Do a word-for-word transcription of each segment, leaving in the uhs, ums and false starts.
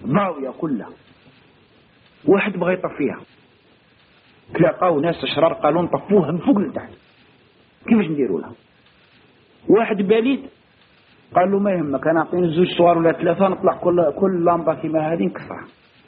ضاوية كلها. واحد بغى يطفيها، تلاقاو ناس أشرار قالوا نطفوها من فوق لتحت، كيفاش نديروا لها؟ واحد بليد قال له ما يهمك، انا اعطيني زوج صور ولا ثلاثه نطلع كل كل لامبه كيما هذه نكسرها.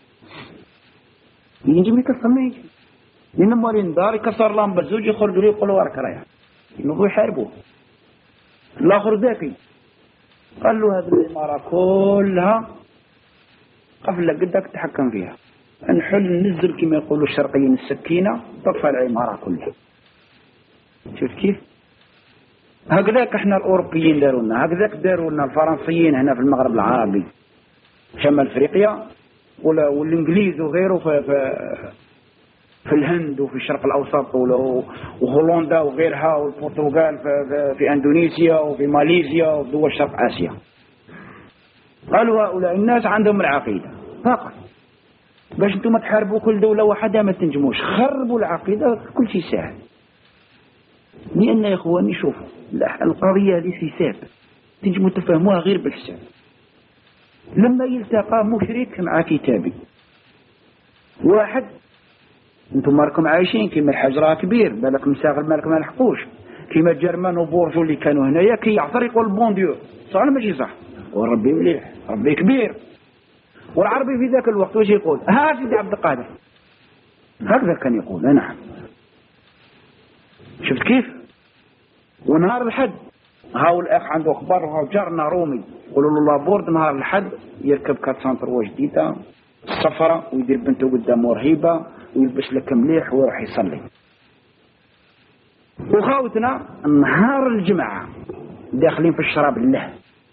يجي ما يكسر ما يجي، لان مورين دار يكسر لامبه زوج يخرجوا لي يقولوا راك رايح ينوضوا يحاربوه. الاخر ذكي قال له هذه الاماره كلها قفله قدك تحكم فيها، نحل ننزل كما يقولوا الشرقيين السكينه تطفى العماره كلها. شفت كيف؟ هكذاك احنا الاوروبيين داروا لنا، هكذاك داروا لنا الفرنسيين هنا في المغرب العربي شمال افريقيا، ولا والانجليز وغيره في, في في الهند وفي الشرق الاوسط وهولندا وغيرها، والبرتغال في, في, في اندونيسيا وفي ماليزيا ودول شرق اسيا. قالوا هؤلاء الناس عندهم العقيده فقط، باش انتم تحاربوا كل دوله واحده ما تنجموش، خربوا العقيده كل شيء سهل. لأن يا إخواني شوفوا القضية هذه حساب تنجموا تفهموها غير بالحساب. لما يلتقى مشرك مع كتابي، واحد انتم راكم عايشين كيما الحجرة كبير بالك مساغل مالك ما لحقوش، كيما الجرمان وبورجو اللي كانوا هنايا كي يعثر يقول بون ديو صح ولا ماشي صح؟ وربي مليح ربي كبير. والعربي في ذاك الوقت واش يقول؟ ها سيدي عبد القادر، هكذا كان يقول. نعم شفت كيف؟ ونهار الحد هاو الاخ عنده اخبار، وهاو جارنا رومي يقولوا له لابورد نهار الحد يركب كات سانتر جديده الصفرة ويدير بنته قدامه رهيبه ويلبس لك مليح ويروح يصلي. وخاوتنا نهار الجمعه داخلين في الشراب الله.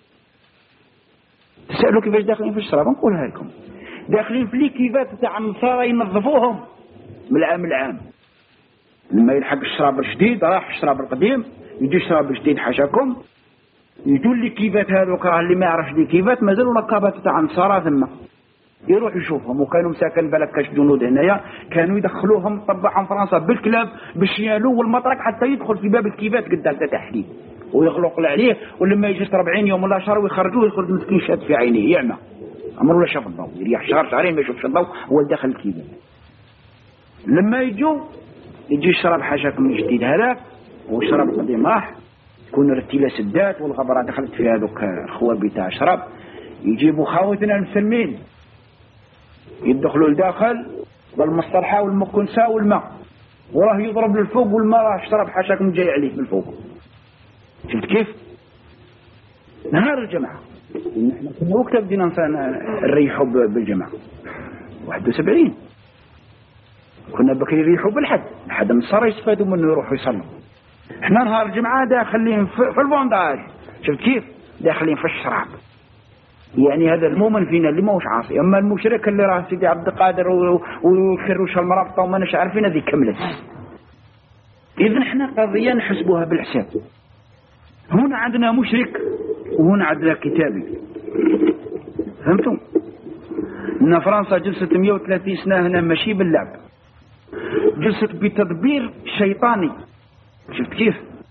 تسالوا كيفاش داخلين في الشراب؟ نقولها لكم، داخلين في ليكيفات تاع النصارى ينظفوهم من العام العام. لما يلحق الشراب الجديد راح الشراب القديم، يجي الشراب الجديد حاشاكم، يجوا لي كيفات هذوك راه اللي ما يعرفش لي كيفات مازالوا نقابات تاع النصارى ثم يروح يشوفهم. وكانوا مساكن بالك كاش جنود هنايا كانوا يدخلوهم طبعهم فرنسا بالكلاب بالشيالو والمطرق حتى يدخل في باب الكيفات قدام تحديد ويغلق عليه، ولما يجي أربعين يوم ولا شهر ويخرجوه يخرج مسكين شاد في عينيه يعمى عمره ولا شاف الضوء، يريح شهر شهرين ما يشوفش الضوء هو داخل الكيفات. لما يجوا يجي الشراب حاشاكم من جديد هذاك والشراب القديم راح، تكون الرتيله سدات والغبره دخلت في هذوك الخوابي تاع الشراب، يجيبوا خاوتنا المسلمين يدخلوا لداخل بالمصطلحه والمكنسه والماء وراه يضرب للفوق والماء راه الشراب حاشاكم جاي عليه من الفوق. شفت كيف؟ نهار الجمعه نحن كنا وقتها بدينا نريحوا بالجمعه واحد وسبعين كنا بكري يريحوا بالحد لحد النصارى يستفادوا منه يروحوا يصلوا. احنا نهار الجمعه داخلين في البونداج. شفت كيف؟ داخلين في الشراب. يعني هذا المؤمن فينا اللي ماهوش عاصي، اما المشرك اللي راه سيدي عبد القادر ويخروش المرابطه وما نش عارفين هذه كملت. اذا احنا قضيه نحسبوها بالحساب. هنا عندنا مشرك وهنا عندنا كتابي. فهمتوا؟ ان فرنسا جلست مئة وثلاثين سنه هنا ماشي باللعب، جلست بتدبير شيطاني. شفت كيف؟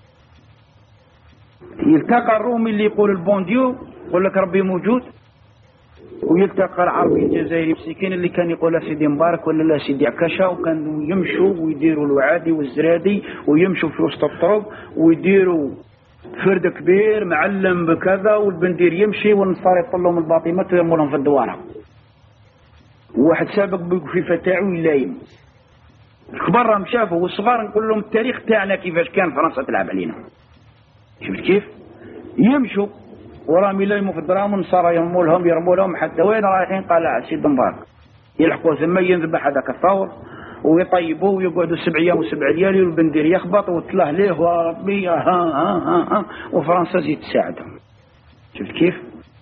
يلتقى الرومي اللي يقول البونديو يقول لك ربي موجود، ويلتقى العربي الجزائري مسكين اللي كان يقول سيدي مبارك ولا لا سيدي عكاشة، وكانوا يمشوا ويديروا الوعادي والزرادي ويمشوا في وسط الطرق ويديروا فرد كبير معلم بكذا والبندير يمشي والنصارى يطلعوا من الباطمات ويرموا لهم في الدواره. وواحد سابق في فتاعو يلايم الكبار راهم شافوا والصغار نقول لهم التاريخ تاعنا كيفاش كان فرنسا تلعب علينا. شفت كيف؟ يمشوا وراهم يلايموا في الدراهم والنصارى يرموا لهم يرموا لهم حتى وين رايحين؟ قال سيد مبارك يلحقوا ثم ينذبح هذاك الثور ويطيبوه ويقعدوا سبع ايام وسبع ليالي والبندير يخبط وتلاه ليه وربي ها ها ها ها وفرنسا زيد تساعدهم. شفت كيف؟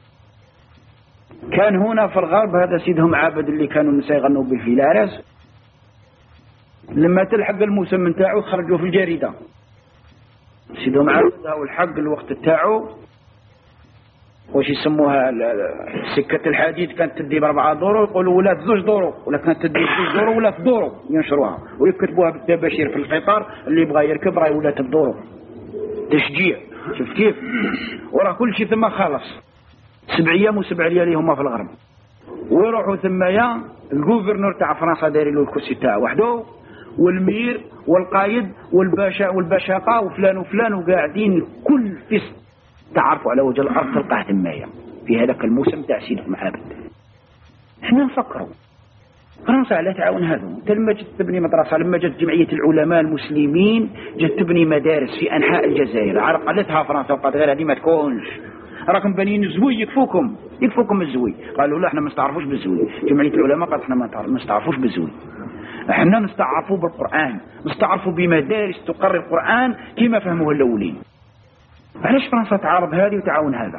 كان هنا في الغرب هذا سيدهم عابد اللي كانوا النساء يغنوا بالفيلارس، لما تلحق الموسم نتاعو خرجوا في الجريده سيدهم عابد هاو الحق الوقت تاعو واش يسموها سكه الحديد كانت تدي باربعه دورو يقولوا ولات زوج دورو، ولا كانت تدي زوج دورو ولات دورو ينشروها ويكتبوها بالتباشير في القطار اللي يبغى يركب راه ولات بدورو تشجيع. شفت كيف؟ وراه كل شيء ثم خلص سبع ايام وسبع ليالي هما في الغرب ويروحوا ثمايا الجوفرنور تاع فرنسا داير له الكرسي تاعو وحده، والمير والقايد والباشا والباشاقه وفلان وفلان، وقاعدين كل فيس تعرفوا على وجه الارض تلقاه ثمايا في هذاك الموسم تاع سيد المعابد. احنا نفكروا فرنسا على تعاون هذا. انت لما جت تبني مدرسه، لما جت جمعيه العلماء المسلمين جت تبني مدارس في انحاء الجزائر، عرقلتها فرنسا وقالت غير هذه ما تكونش، راكم بانيين الزوي يكفوكم يكفوكم الزوي. قالوا لا احنا ما نستعرفوش بالزوي. جمعيه العلماء قالت احنا ما نستعرفوش بالزوي، احنا نستعرفوا بالقران، نستعرفوا بمدارس تقرر القران كما فهموه الاولين. علاش فرنسا تعارض هذه وتعاون هذا؟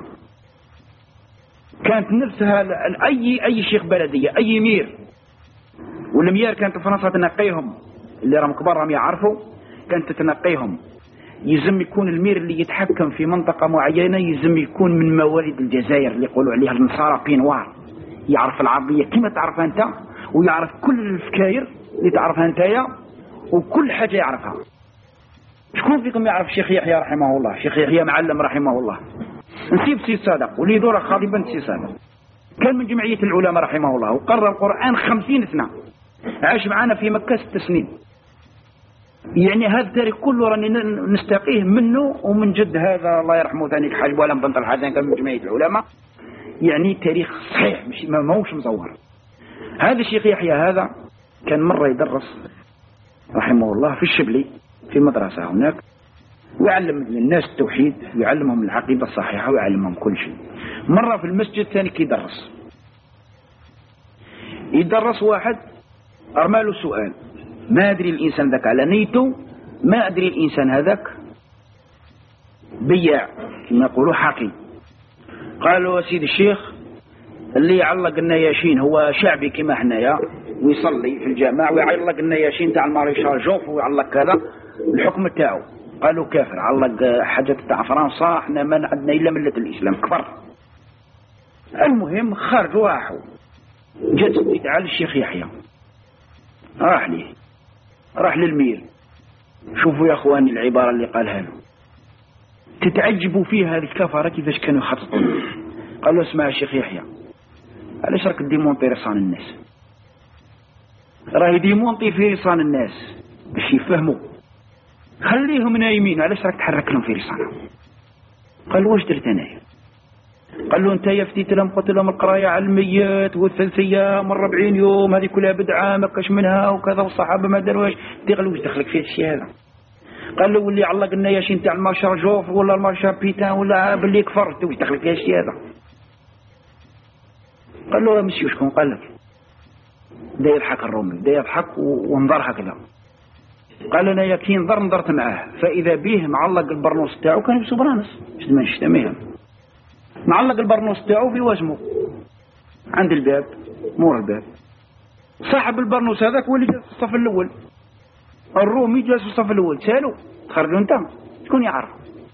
كانت نفسها اي اي شيخ بلديه اي مير، والميار كانت فرنسا تنقيهم، اللي راهم كبار راهم يعرفوا، كانت تنقيهم. يلزم يكون المير اللي يتحكم في منطقة معينة يلزم يكون من مواليد الجزائر اللي يقولوا عليها النصارى بينوار، يعرف العربية كما تعرفها انت، ويعرف كل الفكاير اللي تعرفها انتيا، وكل حاجة يعرفها. شكون فيكم يعرف الشيخ يحيى رحمه الله؟ الشيخ يحيى معلم رحمه الله، نسيب سي صادق ولي دورة خاطبا سي صادق، كان من جمعية العلماء رحمه الله، وقرر القرآن خمسين سنة، عاش معنا في مكة ست سنين. يعني هذا التاريخ كله راني نستقيه منه ومن جد هذا الله يرحمه ثاني الحاج ولا بنت الحسن كان من جمعية العلماء. يعني تاريخ صحيح مش ما موش مصور. هذا الشيخ يحيى هذا كان مرة يدرس رحمه الله في الشبلي في مدرسة هناك، ويعلم الناس التوحيد ويعلمهم العقيدة الصحيحة ويعلمهم كل شيء. مرة في المسجد ثاني كيدرس يدرس واحد أرماله سؤال، ما أدري الإنسان ذاك على نيته، ما أدري الإنسان هذاك بياع كما يقولوا حقي. قالوا سيد الشيخ اللي يعلق النياشين هو شعبي كما حنايا ويصلي في الجامع ويعلق النياشين تاع الماريشال جوف ويعلق كذا، الحكم تاعو. قالوا كافر، علق حاجة تاع فرنسا احنا ما عندنا إلا ملة الإسلام، كفر. المهم خرجوا راحوا، جات تعال الشيخ يحيى راح ليه، راح للمير. شوفوا يا اخواني العبارة اللي قالها له تتعجبوا فيها، هذه الكفرة كيفاش كانوا يخططون. قال له اسمع يا شيخ يحيى، علاش راك ديمونطي رصان الناس؟ راهي ديمونطي في رصان الناس باش يفهموا، خليهم نايمين، علاش راك تحرك لهم في رصانهم؟ قال واش درت انايا؟ قال له انت يفتيت لهم قلت لهم القرايه على الميت والثلاث ايام والربعين يوم هذه كلها بدعه ما كاش منها وكذا، والصحابه ما داروهاش، تغلو واش دخلك في الشيء هذا؟ قال له واللي علق النياشين تاع المارشال جوف ولا المارشال بيتان ولا باللي كفرت واش دخلك في الشيء هذا؟ قال له مسيو شكون قال لك؟ بدا يضحك الرومي، بدا يضحك ونظر هكذا. قال انا يا كي نظر نظرت معاه فاذا به معلق البرنوس تاعو كان يلبسو برانس شد ما نشتميها، معلق البرنوس تاعو في وجمه عند الباب مور الباب. صاحب البرنوس هذاك هو اللي جالس في الصف الاول، الرومي جالس في الصف الاول. سالو تخرجوا انت شكون يعرف؟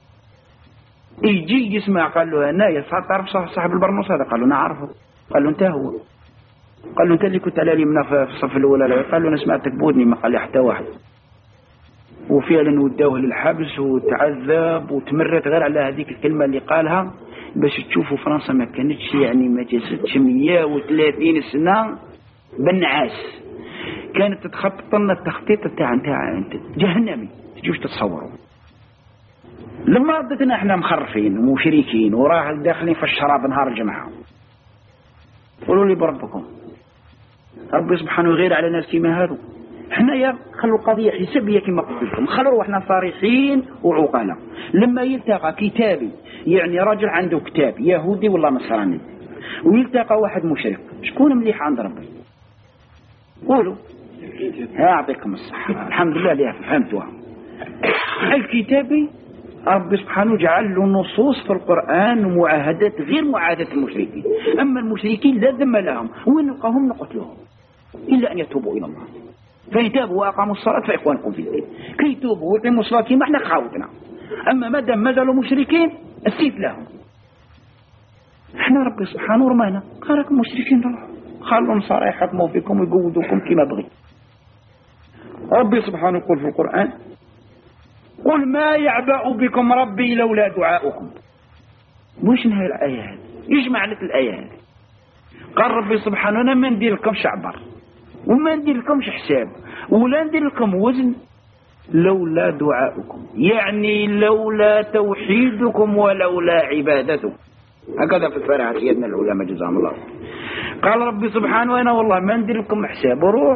يجي يسمع قال له انا يا تعرف صاحب البرنوس هذا؟ قال له نعرفه. قال له انت هو؟ قال له انت اللي كنت على اليمنى في الصف الاول؟ قال له انا سمعتك بودني ما قال لي حتى واحد. وفعلا وداوه للحبس وتعذب وتمرت غير على هذيك الكلمة اللي قالها. باش تشوفوا فرنسا ما كانتش يعني ما جازتش مية وثلاثين سنة بالنعاس، كانت تتخطط لنا التخطيط تاع نتاع جهنمي تجوش تتصوروا. لما ردتنا احنا مخرفين ومشركين وراه داخلين في الشراب نهار الجمعة، قولوا لي بربكم ربي سبحانه غير على ناس كما هذو. احنا يا خلوا القضية حسابية كما قلت لكم، خلوا احنا صريحين وعقلاء. لما يلتقى كتابي يعني راجل عنده كتاب يهودي ولا نصراني ويلتقى واحد مشرك، شكون مليح عند ربي؟ قولوا يعطيكم الصحة. الحمد لله اللي فهمتوها. الكتابي ربي سبحانه جعل له نصوص في القرآن ومعاهدات غير معاهدات المشركين. أما المشركين لا ذم لهم وين نلقاهم نقتلهم إلا أن يتوبوا إلى الله. فإن تابوا وأقاموا الصلاة فإخوانكم في الدين. كي يتوبوا ويقيموا الصلاة كما احنا خاوتنا. أما ما دام ما زالوا مشركين السيف لهم. احنا ربي سبحانه رمانا قال لكم مشركين روحوا خلوا النصارى يحكموا فيكم ويقودوكم كما بغي. ربي سبحانه يقول في القرآن قل ما يعبأ بكم ربي لولا دعاؤكم. وش نهاية الآية هذه؟ ايش معنى الآية هذه؟ قال ربي سبحانه أنا ما ندير لكم شعبر وما ندير لكمش حساب ولا ندير لكم وزن لولا دعاؤكم، يعني لولا توحيدكم ولولا عبادتكم. هكذا فسرها سيدنا العلماء جزاهم الله. قال ربي سبحانه أنا والله ما ندير لكم حساب وروح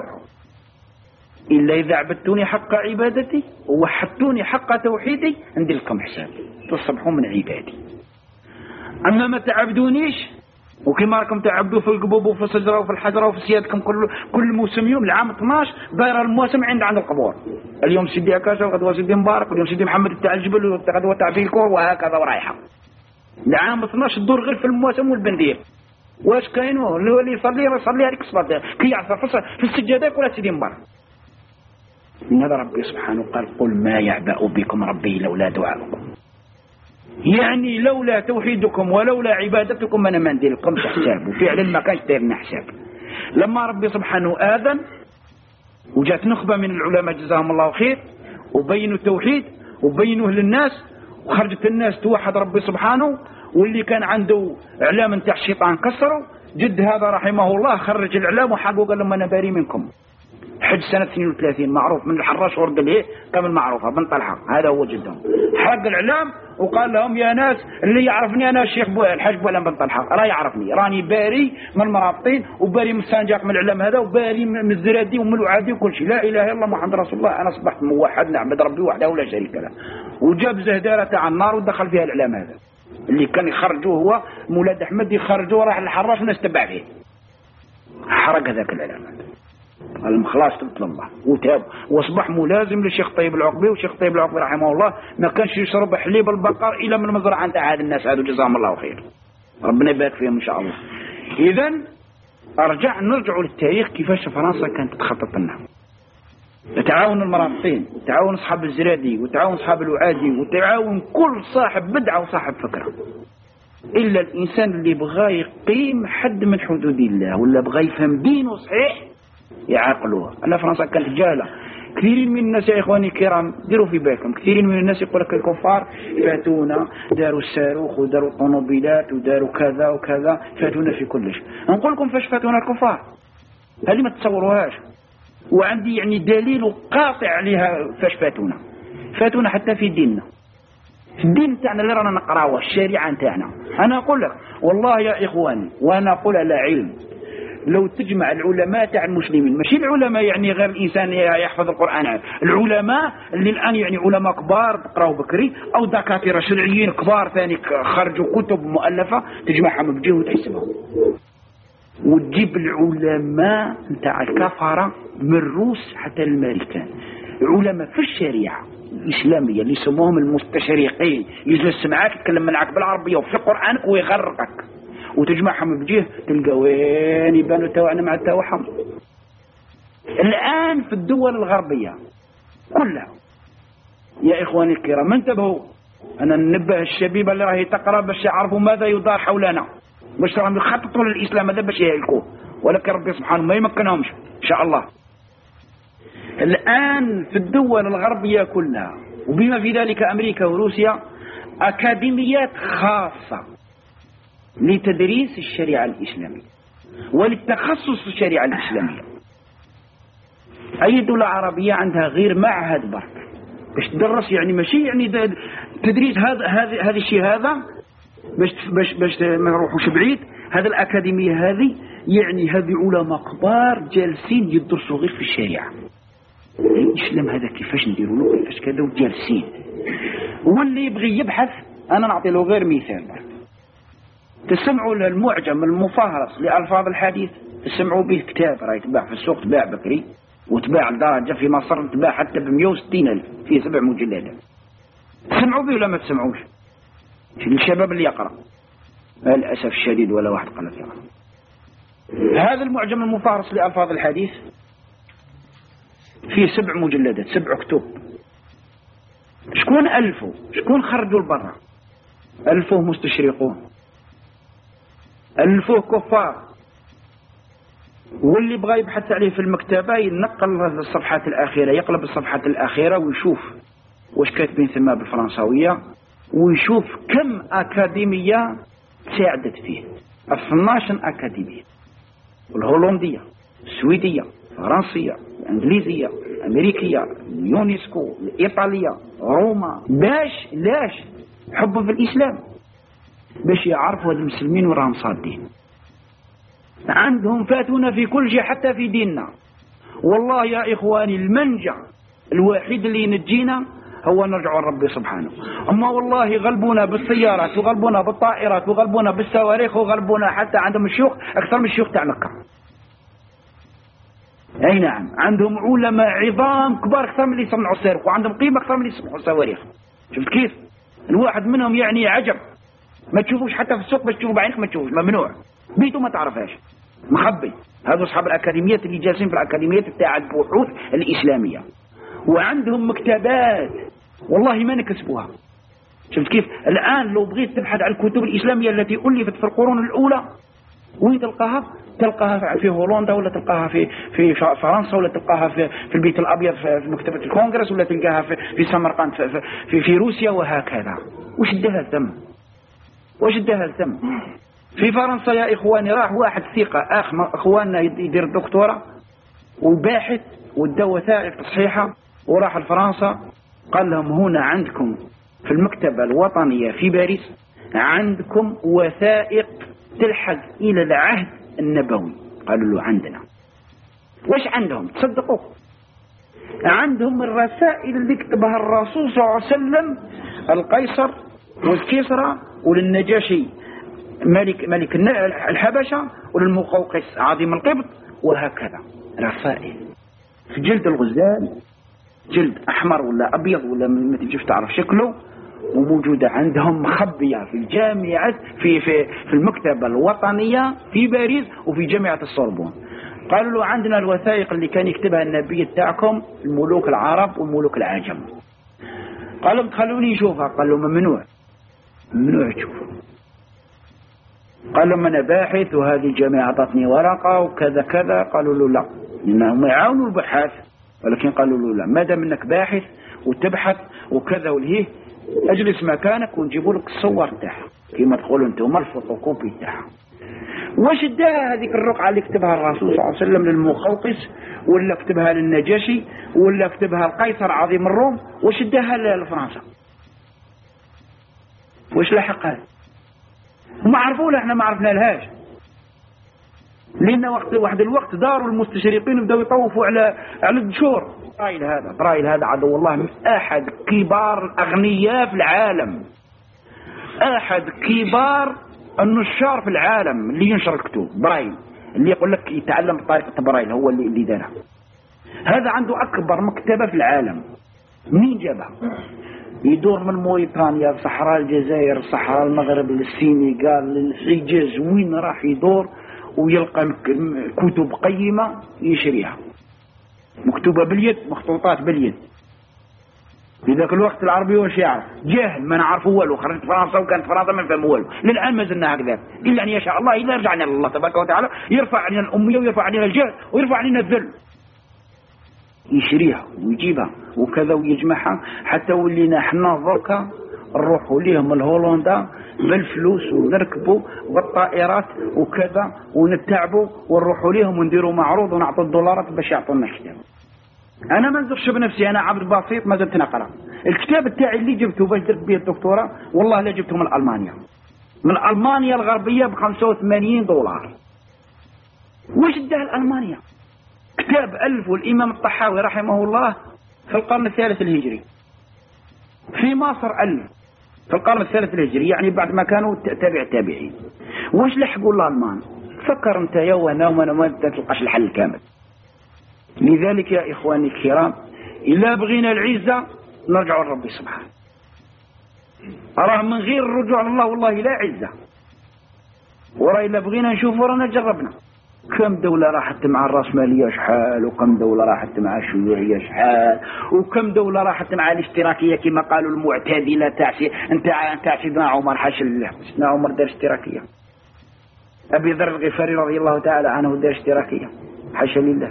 إلا إذا عبدتوني حق عبادتي ووحدتوني حق توحيدي ندير لكم حساب تصبحوا من عبادي. أما ما تعبدونيش وكما راكم تعبدوا في القبوب وفي الشجرة وفي الحجرة وفي سيادكم كل كل موسم يوم العام اثناش داير المواسم عند عند القبور. اليوم سيدي أكاشا وغدوة سيدي مبارك واليوم سيدي محمد تاع الجبل وغدوة تاع فيلكور وهكذا ورايحة. العام اثناش تدور غير في المواسم والبندير. واش كاينو اللي هو اللي يصلي يصلي هذيك الصلاة كي يعصر في السجادة ولا سيدي مبارك. من هذا ربي سبحانه قال قل ما يعبأ بكم ربي لولا دعاؤكم، يعني لولا توحيدكم ولولا عبادتكم أنا ما ندير لكم حساب. وفعلا ما كانش دايرنا حساب. لما ربي سبحانه آذن وجات نخبة من العلماء جزاهم الله خير وبينوا التوحيد وبينوه للناس وخرجت الناس توحد ربي سبحانه، واللي كان عنده إعلام نتاع الشيطان كسره. جد هذا رحمه الله خرج الإعلام وحقه قال لهم أنا باري منكم. حج سنة اثنين وثلاثين معروف من الحراش ورد الايه كامل معروفة بن طلحة، هذا هو جدهم. حق الإعلام وقال لهم يا ناس اللي يعرفني أنا الشيخ الحاج بولان بن طلحة راه يعرفني، راني باري من المرابطين وباري من السنجاق من الإعلام هذا وباري من الزرادي ومن الوعادي وكل شيء. لا إله إلا الله محمد رسول الله، أنا أصبحت موحد نعبد ربي وحده ولا شريك له. وجاب زهدارة تاع النار ودخل فيها الإعلام هذا اللي كان يخرجوه هو مولاد أحمد يخرجوه راح للحراش والناس تبع فيه. حرق هذاك الإعلام هذا المخلاص تبطل الله وتاب واصبح ملازم للشيخ طيب العقبي. والشيخ طيب العقبي رحمه الله ما كانش يشرب حليب البقر الا من مزرعه نتاع هاد الناس هذو جزاهم الله خير، ربنا يبارك فيهم ان شاء الله. اذا ارجع نرجع للتاريخ كيفاش فرنسا كانت تخطط لنا. تعاون المرابطين وتعاون اصحاب الزرادي وتعاون اصحاب الوعادي وتعاون كل صاحب بدعه وصاحب فكره، الا الانسان اللي بغى يقيم حد من حدود الله ولا بغى يفهم دينه صحيح يعاقلوها. أنا فرنسا كانت جاهلة. كثيرين من الناس يا إخواني الكرام ديروا في بالكم، كثيرين من الناس يقول لك الكفار فاتونا داروا الصاروخ وداروا الطوموبيلات وداروا كذا وكذا، فاتونا في كل شيء. نقول لكم فاش فاتونا الكفار هذه ما تتصوروهاش، وعندي يعني دليل قاطع عليها فاش فاتونا. فاتونا حتى في ديننا، في الدين تاعنا اللي رانا نقراوه الشريعة تاعنا. أنا أقول لك والله يا إخواني وأنا أقول على علم، لو تجمع العلماء تاع المسلمين، ماشي العلماء يعني غير الإنسان يحفظ القرآن، العلماء اللي الآن يعني علماء كبار تقراوا بكري أو دكاترة شرعيين كبار ثاني خرجوا كتب مؤلفة تجمعهم بجهة وتحسبهم، وتجيب العلماء نتاع الكفرة من الروس حتى الأمريكان، علماء في الشريعة الإسلامية اللي يسموهم المستشرقين، يجلس معاك يتكلم معاك بالعربية وفي قرآنك ويغرقك، وتجمعهم بجهة تلقى وين يبانوا توعنا مع التوحم. الآن في الدول الغربية كلها يا إخواني الكرام انتبهوا، أنا ننبه الشبيبة اللي راهي تقرأ باش يعرفوا ماذا يدار حولنا، باش راهم يخططوا للإسلام هذا باش يهلكوه، ولكن ربي سبحانه ما يمكنهمش إن شاء الله. الآن في الدول الغربية كلها وبما في ذلك أمريكا وروسيا أكاديميات خاصة لتدريس الشريعة الإسلامية وللتخصص الشريعة الإسلامية. أي دولة عربية عندها غير معهد برك باش تدرس، يعني ماشي يعني تدريس هذا هذا هذا الشيء هذا باش باش باش ما نروحوش بعيد. هذا الأكاديمية هذه يعني هذه علماء كبار جالسين يدرسوا غير في الشريعة الإسلام هذا كيفاش نديروا له كيفاش كذا وجالسين. واللي يبغي يبحث أنا نعطي له غير مثال برك، تسمعوا المعجم المفهرس لألفاظ الحديث، تسمعوا به كتاب راه يتباع في السوق، تباع بكري وتباع لدرجة في مصر تباع حتى ب مئة وستين ألف فيه سبع مجلدات. تسمعوا به ولا ما تسمعوش؟ في الشباب اللي يقرأ للأسف الشديد ولا واحد قال لك يقرأ. هذا المعجم المفهرس لألفاظ الحديث فيه سبع مجلدات، سبع كتب. شكون ألفوا؟ شكون خرجوا لبرا؟ ألفوه مستشرقون، ألفوه كفار. واللي بغى يبحث عليه في المكتبة ينقل الصفحات الأخيرة، يقلب الصفحات الأخيرة ويشوف واش كاتبين ثم بالفرنساوية، ويشوف كم أكاديمية ساعدت فيه. اثناش أكاديمية الهولندية، السويدية، الفرنسية، الانجليزية، الامريكية، اليونسكو، الايطالية، روما. باش لاش حب في الاسلام، باش يعرفوا هذ المسلمين وراهم صادين. عندهم فاتونا في كل شيء حتى في ديننا. والله يا إخواني المنجع الوحيد اللي ينجينا هو نرجع لربي سبحانه. أما والله غلبونا بالسيارات وغلبونا بالطائرات وغلبونا بالصواريخ وغلبونا حتى عندهم الشيوخ أكثر من الشيوخ تاع مكة. أي نعم، عندهم علماء عظام كبار أكثر من اللي يصنعوا الصاروخ، وعندهم قيمة أكثر من اللي يصنعوا الصواريخ. شفت كيف؟ الواحد منهم يعني عجب، ما تشوفوش حتى في السوق، باش تشوفوا بعينك ما تشوفوش، ممنوع، بيتو ما تعرفهاش، مخبي. هذو أصحاب الأكاديميات اللي جالسين في الأكاديميات بتاع البحوث الإسلامية، وعندهم مكتبات والله ما نكسبوها. شفت كيف؟ الآن لو بغيت تبحث عن الكتب الإسلامية التي ألفت في القرون الأولى وين تلقاها؟ تلقاها في هولندا، ولا تلقاها في في فرنسا، ولا تلقاها في في البيت الأبيض في مكتبة الكونغرس، ولا تلقاها في في سمرقند في في, في روسيا وهكذا. وش ادها ثم؟ وش ادها ثم؟ في فرنسا يا إخواني راح واحد ثقة أخ إخواننا يدير الدكتوراه وباحث وادى وثائق تصحيحة، وراح لفرنسا قال لهم هنا عندكم في المكتبة الوطنية في باريس عندكم وثائق تلحق إلى العهد النبوي. قالوا له عندنا. وش عندهم؟ تصدقوا عندهم الرسائل اللي كتبها الرسول صلى الله عليه وسلم القيصر والكسرى وللنجاشي ملك ملك الحبشة وللمقوقس عظيم القبط وهكذا. رسائل في جلد الغزال، جلد أحمر ولا أبيض ولا ما تجيش تعرف شكله، وموجودة عندهم مخبية في الجامعة في في في المكتبة الوطنية في باريس وفي جامعة السوربون. قالوا له عندنا الوثائق اللي كان يكتبها النبي بتاعكم الملوك العرب والملوك العجم. قالوا خلوني نشوفها. قالوا ممنوع، ممنوع تشوفها. قال لهم أنا باحث وهذه الجامعة أعطتني ورقة وكذا كذا. قالوا له لا، لأنهم يعاونوا البحث، ولكن قالوا له لا، ما دام انك باحث وتبحث وكذا والهيه اجلس مكانك ونجيبوا لك الصور تاعها كما تقولوا انتم الفوتوكوبي تاعها. واش اداها هذيك الرقعة اللي كتبها الرسول صلى الله عليه وسلم للمقوقس، ولا كتبها للنجاشي، ولا كتبها القيصر عظيم الروم؟ واش اداها لفرنسا؟ واش لحقها؟ هم عرفوا له، احنا ما عرفنا لهاش، لأن وقت واحد الوقت داروا المستشرقين وبداوا يطوفوا على على الدشور. برايل هذا برايل هذا عدو الله، من أحد كبار الأغنياء في العالم، أحد كبار النشار في العالم اللي ينشر الكتب. برايل اللي يقول لك يتعلم بطريقة برايل هو اللي اللي دارها. هذا عنده أكبر مكتبة في العالم. منين جابها؟ يدور من موريتانيا، صحراء الجزائر، صحراء المغرب، للسينغال، للحجاز، وين راح يدور ويلقى كتب قيمة يشريها، مكتوبة باليد، مخطوطات باليد. في ذاك الوقت العربي واش يعرف؟ جاهل، ما نعرفه والو. خرجت فرنسا وكانت فرنسا ما نفهم والو، للآن ما زلنا هكذا، إلا أن يشاء الله إلا رجعنا لله تبارك وتعالى يرفع علينا الأمية ويرفع علينا الجهل ويرفع علينا الذل. يشريها ويجيبها وكذا ويجمعها حتى ولينا حنا ضركا نروحوا ليهم الهولندا بالفلوس ونركبوا بالطائرات وكذا ونتعبوا ونروحوا ليهم ونديروا معروض ونعطوا الدولارات باش يعطونا كتاب. انا ما نزرش بنفسي، انا عبد بسيط ما زلت نقرا. الكتاب تاعي اللي جبته باش درت به الدكتوراه والله لا جبته من المانيا، من المانيا الغربيه ب خمسة وثمانين دولار. واش اداه المانيا؟ كتاب الفه الامام الطحاوي رحمه الله في القرن الثالث الهجري، في مصر ألف في القرن الثالث الهجري، يعني بعد ما كانوا تابع تابعين. واش لحقوا الألمان؟ فكر انت يا وانا وما ما تلقاش الحل الكامل. لذلك يا إخواني الكرام إلا بغينا العزة نرجع لربي سبحانه. أراه من غير الرجوع لله والله لا عزة. ورا إلا بغينا نشوف ورانا جربنا كم دولة راحت مع الرأسمالية شحال، وكم دولة راحت مع الشيوعية شحال، وكم دولة راحت مع الاشتراكية كما قالوا المعتدلة تاع انت تاع سيدنا عمر. حاشا لله، سيدنا عمر دار اشتراكية، أبي ذر الغفاري رضي الله تعالى عنه دار اشتراكية، حاشا لله.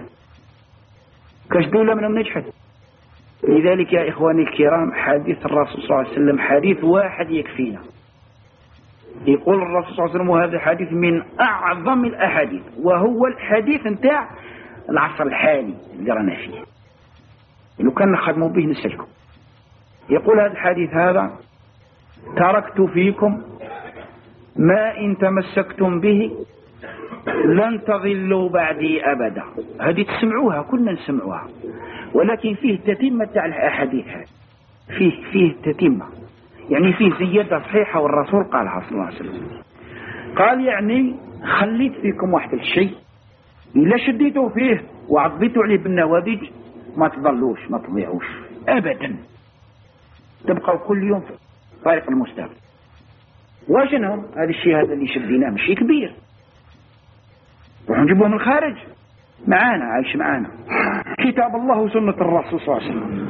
كاش دولة منهم نجحت. لذلك يا إخواني الكرام حديث الرسول صلى الله عليه وسلم حديث واحد يكفينا، يقول الرسول صلى الله عليه وسلم وهذا الحديث من أعظم الأحاديث، وهو الحديث نتاع العصر الحالي اللي رانا فيه، لو كان نخدموا به نسلكم. يقول هذا الحديث هذا: تركت فيكم ما إن تمسكتم به لن تضلوا بعدي أبدا. هذه تسمعوها، كلنا نسمعوها، ولكن فيه تتمة تاع الأحاديث هذه، فيه فيه تتمة، يعني فيه زيادة صحيحة، والرسول قالها صلى الله عليه وسلم. قال يعني خليت فيكم واحد الشيء إلا شديتوا فيه وعضيتوا عليه بالنوابج ما تضلوش، ما تضيعوش أبدا، تبقوا كل يوم في طريق المستقبل. واجنهم هذا الشيء هذا اللي شديناه مشي كبير، ونجيبوه من الخارج معانا، عايش معانا، كتاب الله وسنة الرسول صلى الله عليه وسلم.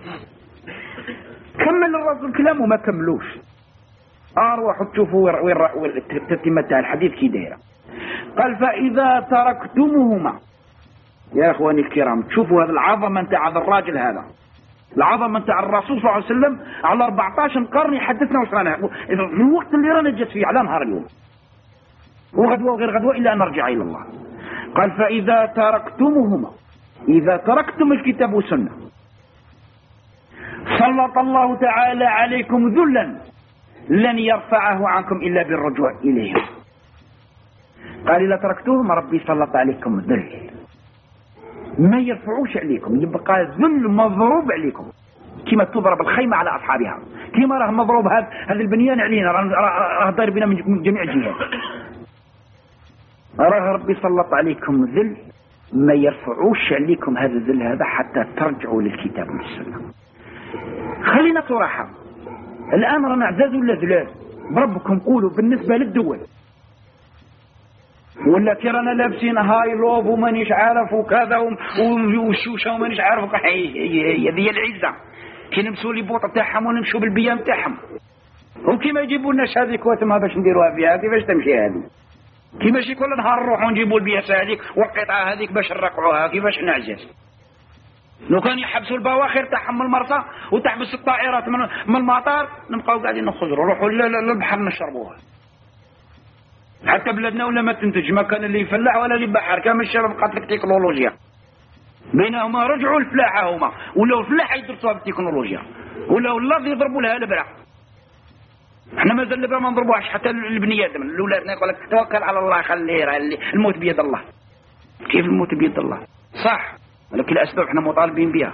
كمل الرسول كلامه ما كملوش، أروحوا تشوفوا وين التتمة تاع الحديث كي دايره. قال: فإذا تركتموهما، يا أخواني الكرام تشوفوا هذا العظمة نتاع هذا الراجل، هذا العظمة نتاع الرسول صلى الله عليه وسلم على أربعطاش قرن يحدثنا وش رانا من الوقت اللي رانا جت فيه على نهار اليوم، وغدوة وغير غدوة إلا أن نرجع إلى الله. قال: فإذا تركتموهما، إذا تركتم الكتاب والسنة سلط الله تعالى عليكم ذلا لن يرفعه عنكم إلا بالرجوع إليه. قال: إذا تركتوهم ربي سلط عليكم ذل ما يرفعوش عليكم، يبقى ذل مضروب عليكم، كما تضرب الخيمة على أصحابها، كما راه مضروب هذا هذا البنيان علينا، راه ضارب بنا من جميع الجهات، راه ربي سلط عليكم ذل ما يرفعوش عليكم هذا الذل هذا حتى ترجعوا للكتاب والسنة. خلينا صراحة، الآن رانا عزاز ولا ذلال بربكم؟ قولوا بالنسبة للدول، ولا كي رانا لابسين هاي لوب ومانيش عارف وكذا وشوشة ومانيش عارف، هي هذه العزة، كي نمسوا لي بوطة تاعهم ونمشوا بالبيام تاعهم، وكيما يجيبوا لناش هذيك واتما باش نديروها فيها، كيفاش تمشي هذه؟ كيفاش كل نهار نروحوا نجيبوا البياسة هذيك والقطعة هذيك باش نرقعوها، كيفاش نعجز؟ لو كان يحبسوا البواخر تاعهم من المرسى وتحبس الطائرات من من المطار، نبقاو قاعدين نخزروا نروحوا للبحر نشربوها. حتى بلادنا ولا ما تنتج، ما كان اللي يفلح ولا اللي بحر، كان الشباب قاتلك تكنولوجيا، بينهما رجعوا الفلاحة هما، ولا الفلاحة يدرسوها بالتكنولوجيا، ولا والله يضربوا لها البرع. احنا مازال البرع ما نضربوهاش حتى البني ادم، الاولاد يقول لك توكل على الله خليه، الموت بيد الله. كيف الموت بيد الله؟ صح، ولكن الأسباب احنا مطالبين بها.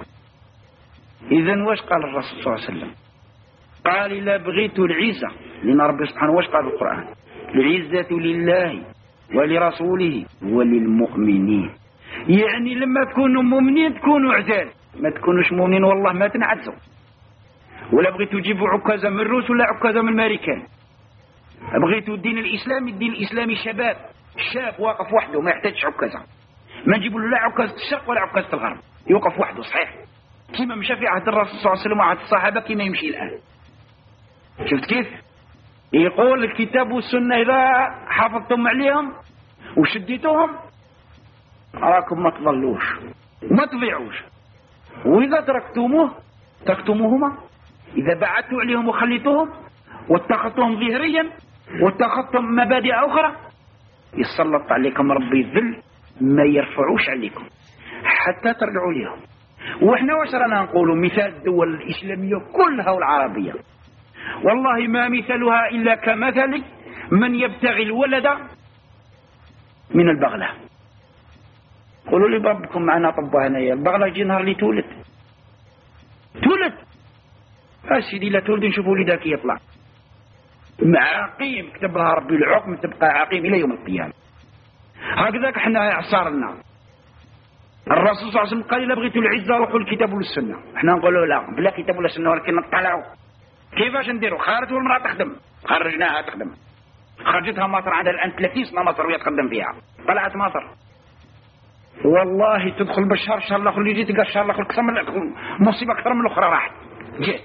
إذن واش قال الرسول صلى الله عليه وسلم؟ قال: إلا بغيت العزة، لأن ربي سبحانه واش قال في القرآن؟ العزة لله ولرسوله وللمؤمنين. يعني لما تكونوا مؤمنين تكونوا عزال، ما تكونوش مؤمنين والله ما تنعزوا. ولا بغيتوا تجيبوا عكازة من الروس ولا عكازة من الامريكان، بغيتوا الدين الإسلامي، الدين الإسلامي شباب، الشاب واقف وحده ما يحتاجش عكازة، ما نجيبوا لا عكازة الشرق ولا عكازة الغرب، يوقف وحده صحيح، كما مشى في عهد الرسول صلى الله عليه وسلم وعهد الصحابة، كما يمشي الآن. شفت كيف؟ يقول الكتاب والسنة إذا حافظتم عليهم وشديتوهم راكم ما تضلوش وما تضيعوش، وإذا تركتموه تركتموهما، إذا بعدتوا عليهم وخليتوهم واتخذتهم ظهريا واتخذتم مبادئ أخرى يسلط عليكم ربي الذل ما يرفعوش عليكم حتى ترجعوا لهم. وإحنا واش رانا نقولوا؟ مثال الدول الإسلامية كلها والعربية والله ما مثلها إلا كمثل من يبتغي الولد من البغلة. قولوا لي بربكم معنا طبها هنايا، البغلة يجي نهار اللي تولد تولد أسيدي لا تولد نشوف ولدك يطلع عقيم، كتب لها ربي العقم تبقى عقيم إلى يوم القيامة. هكذاك احنا عصارنا. الرسول صلى الله عليه وسلم قال: إذا بغيتوا العزة روحوا الكتاب والسنة. احنا نقولوا لا، بلا كتاب ولا سنة، ولكن نطلعوا. كيفاش نديروا؟ خارج والمرأة تخدم، خرجناها تخدم، خرجتها مصر عندها الآن ثلاثين سنة مصر وهي تخدم فيها، طلعت مصر والله تدخل بالشهر، الشهر الآخر اللي يجي تلقى الشهر الآخر أكثر من مصيبة أكثر من الأخرى راحت جات.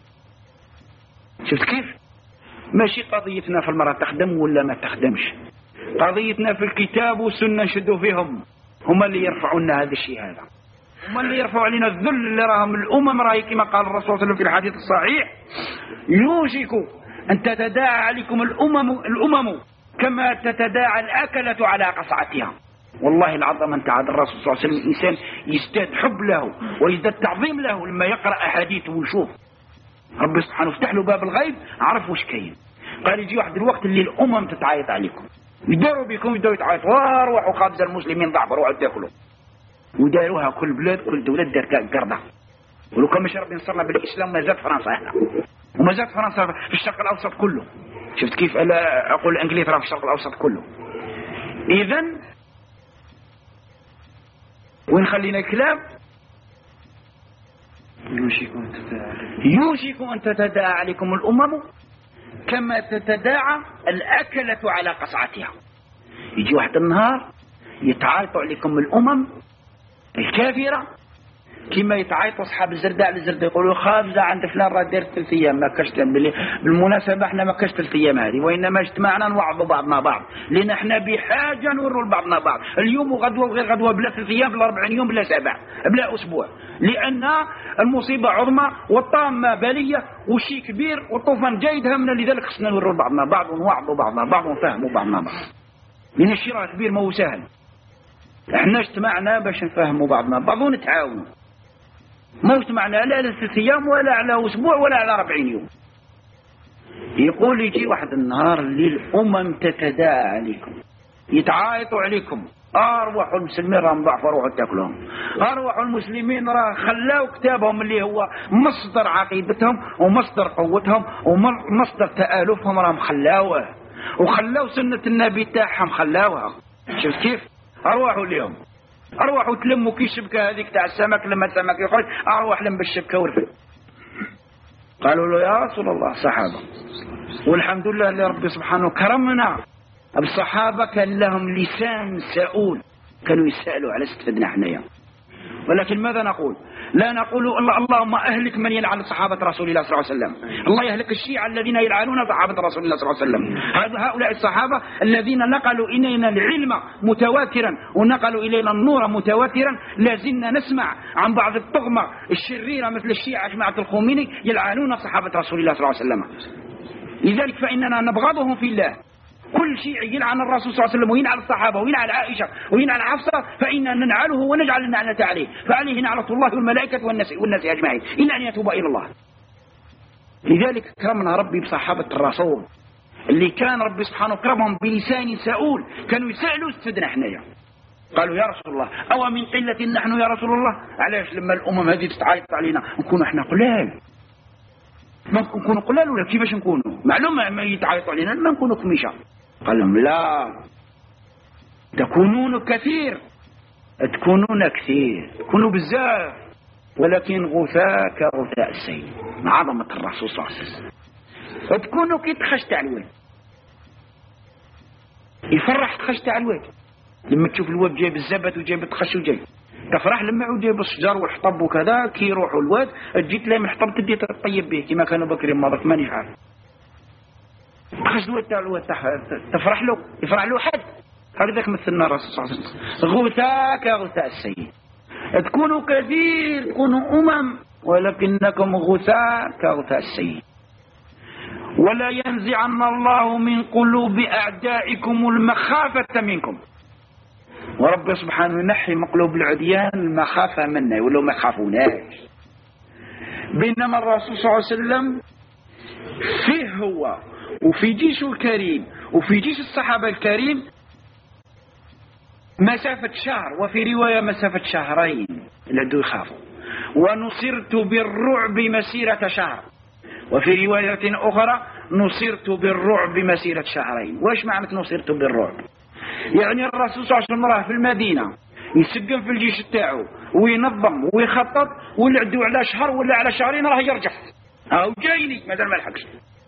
شفت كيف؟ ماشي قضيتنا في المرأة تخدم ولا ما تخدمش، قضيتنا في الكتاب والسنة نشدوا فيهم، هما اللي يرفعوا لنا هذا الشيء، هذا هما اللي يرفعوا علينا الذل اللي راهم الأمم راهي كما قال الرسول صلى الله عليه وسلم في الحديث الصحيح: يوشك أن تتداعى عليكم الأمم الأمم كما تتداعى الأكلة على قصعتها. والله العظيم أنت عاد الرسول صلى الله عليه وسلم الإنسان يزداد حب له ويزداد تعظيم له لما يقرأ أحاديثه ويشوف ربي سبحانه فتح له باب الغيب عرف وش كاين. قال يجي واحد الوقت اللي الأمم تتعايط عليكم يداروا بكم يداروا يتعايطوا واروحوا خابز المسلمين ضعفوا روحوا تاكلوا وداروها كل بلاد كل دولة دار قرده. ولو كان مش ربي نصرنا بالإسلام ما زاد فرنسا هنا وما زاد فرنسا في الشرق الأوسط كله. شفت كيف ألا أقول إنجلترا في الشرق الأوسط كله. إذن وين خلينا الكلام يوشك أن تتداعى عليكم الأمم كما تتداعى الأكلة على قصعتها. يجي واحد النهار يتعايطوا عليكم الأمم الكافرة كما يتعايطوا أصحاب الزرداء على الزرداء يقولوا خابزة عند فلان راه دارت ثلاث أيام ما كاش. بالمناسبة احنا ما كاش ثلاث أيام هذه وإنما اجتمعنا نوعظوا بعضنا بعض لأن احنا بحاجة نوروا لبعضنا بعض اليوم وغدوة وغير غدوة بلا ثلاث أيام بلا أربعين يوم بلا سبع بلا أسبوع لأن المصيبة عظمى والطامة بالية وشي كبير والطوفان جيد همنا. لذلك خصنا نوروا لبعضنا بعض ونوعظوا بعضنا بعض ونفهموا بعضنا بعض لأن الشيء راه كبير ما هو سهل. احنا اجتمعنا باش نفهموا بعضنا بعض ونتعاونوا ما اجتمعنا لا على ثلاث ايام ولا على اسبوع ولا على أربعين يوم. يقول يجي واحد النهار اللي الامم تتداعى عليكم يتعايطوا عليكم اروحوا المسلمين راهم ضعفوا روحوا تاكلهم اروحوا المسلمين راه خلاو كتابهم اللي هو مصدر عقيدتهم ومصدر قوتهم ومصدر تآلفهم راهم خلاوه وخلاو سنة النبي تاعهم خلاوها. شوف كيف اروحوا اليوم اروحوا تلموا كي الشبكه هذيك تاع السمك لما السمك يخرج اروح لم بالشبكه ورفد. قالوا له يا رسول الله صحابه والحمد لله اللي ربي سبحانه كرمنا الصحابه كان لهم لسان سؤول كانوا يسالوا على استفدنا حنايا. ولكن ماذا نقول؟ لا نقول الله اللهم أهلك من يلعن صحابة رسول الله صلى الله عليه وسلم. الله يهلك الشيعة الذين يلعنون صحابة رسول الله صلى الله عليه وسلم. هؤلاء الصحابة الذين نقلوا إلينا العلم متواترا ونقلوا إلينا النور متواترا لازلنا نسمع عن بعض الطغمة الشريرة مثل الشيعة جماعة الخميني يلعنون صحابة رسول الله صلى الله عليه وسلم. لذلك فإننا نبغضهم في الله. كل شيء يلعن الرسول صلى الله عليه وسلم ويلعن الصحابة ويلعن عائشة ويلعن حفصة فإننا ننعله ونجعل اللعنة عليه فعليه نعلة الله والملائكة والناس, والناس أجمعين إلا أن يتوب إلى الله. لذلك كرمنا ربي بصحابة الرسول اللي كان ربي سبحانه كرمهم بلسان سؤول كانوا يسألوا استدنا حنايا. قالوا يا رسول الله أو من قلة نحن يا رسول الله علاش لما الأمم هذه تتعايط علينا نكون احنا قلال ما نكونوا قلال ولا كيفاش نكونوا معلومة ما يتعايطوا علينا ما نكونوا كميشة. قال لهم لا تكونون كثير تكونون كثير تكونوا بزاف ولكن غثاء كغثاء السيل. عظمة الرسول صلى الله عليه وسلم تكونوا كي تخش تاع الواد يفرح تخش تاع الواد لما تشوف الواد جايب الزبد وجايب التخش وجايب تفرح لما يعود جايب الشجر والحطب وكذا كي يروحوا الواد تجي تلاقي من الحطب تدي تطيب به كما كانوا بكري ماضك ماني عارف تخش الواد تاع الواد تفرح له يفرح له حد. هكذاك مثلنا الرسول صلى الله عليه وسلم غثاء كغثاء السيل تكونوا كثير تكونوا أمم ولكنكم غثاء كغثاء السيل. ولا ينزعن الله من قلوب أعدائكم المخافة منكم. ورب سبحانه ينحي مقلوب العديان المخافة منا ولو ما خافوناش. بينما الرسول صلى الله عليه وسلم فيه هو وفي جيشه الكريم وفي جيش الصحابة الكريم مسافة شهر وفي رواية مسافة شهرين العدو يخافوا. ونصرت بالرعب مسيرة شهر وفي رواية أخرى نصرت بالرعب مسيرة شهرين. واش معنى نصرت بالرعب؟ يعني الرسول صلى الله عليه وسلم راه في المدينة يسقم في الجيش تاعو وينظم ويخطط والعدو على شهر ولا على شهرين راه يرجع أو جايني مازال ما لحقش.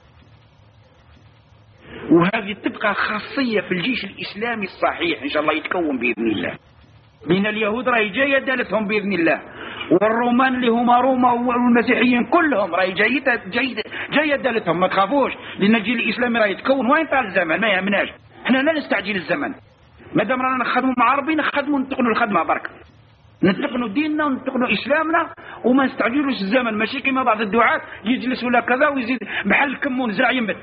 وهذه تبقى خاصية في الجيش الإسلامي الصحيح إن شاء الله يتكون بإذن الله. بين اليهود راهي جاية دالتهم بإذن الله والرومان اللي هما روما والمسيحيين كلهم راهي جاية جاية جاية دالتهم ما تخافوش لأن الجيل الإسلامي راهي يتكون وين طال الزمن ما يهمناش. احنا لا نستعجل الزمن ما دام رانا نخدموا مع ربي نخدموا نتقنوا الخدمة برك نتقنوا ديننا ونتقنوا إسلامنا وما نستعجلوش الزمن، ماشي كما بعض الدعاة يجلس ولا كذا ويزيد محل كمون زرع ينبت.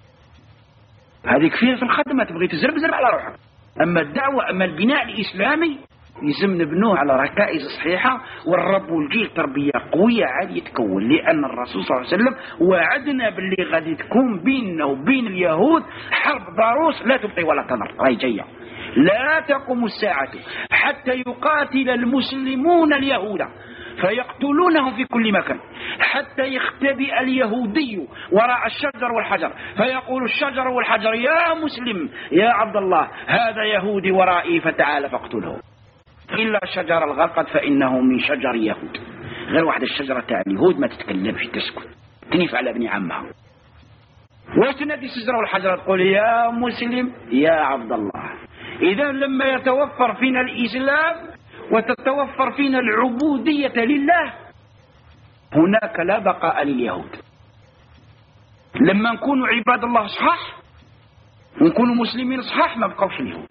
هذه كفية في الخدمة، تبغي تزرب زرب على روحك. أما الدعوة أما البناء الإسلامي يلزم نبنوه على ركائز صحيحة، والرب والجيل تربية قوية عاد يتكون، لأن الرسول صلى الله عليه وسلم وعدنا باللي غادي تكون بيننا وبين اليهود حرب ضروس لا تبقي ولا تنر. راهي جاية، لا تقوم الساعة حتى يقاتل المسلمون اليهود فيقتلونهم في كل مكان، حتى يختبئ اليهودي وراء الشجر والحجر فيقول الشجر والحجر يا مسلم يا عبد الله هذا يهودي ورائي فتعال فاقتله، إلا شجر الغرقد فإنه من شجر يهود. غير واحد الشجرة تاع اليهود ما تتكلمش تسكت، تنيف على ابن عمها. واش تنادي الشجرة والحجر تقول يا مسلم يا عبد الله. إذا لما يتوفر فينا الإسلام وتتوفر فينا العبودية لله هناك لا بقاء لليهود. لما نكونوا عباد الله صحاح ونكونوا مسلمين صحاح ما بقوش اليهود،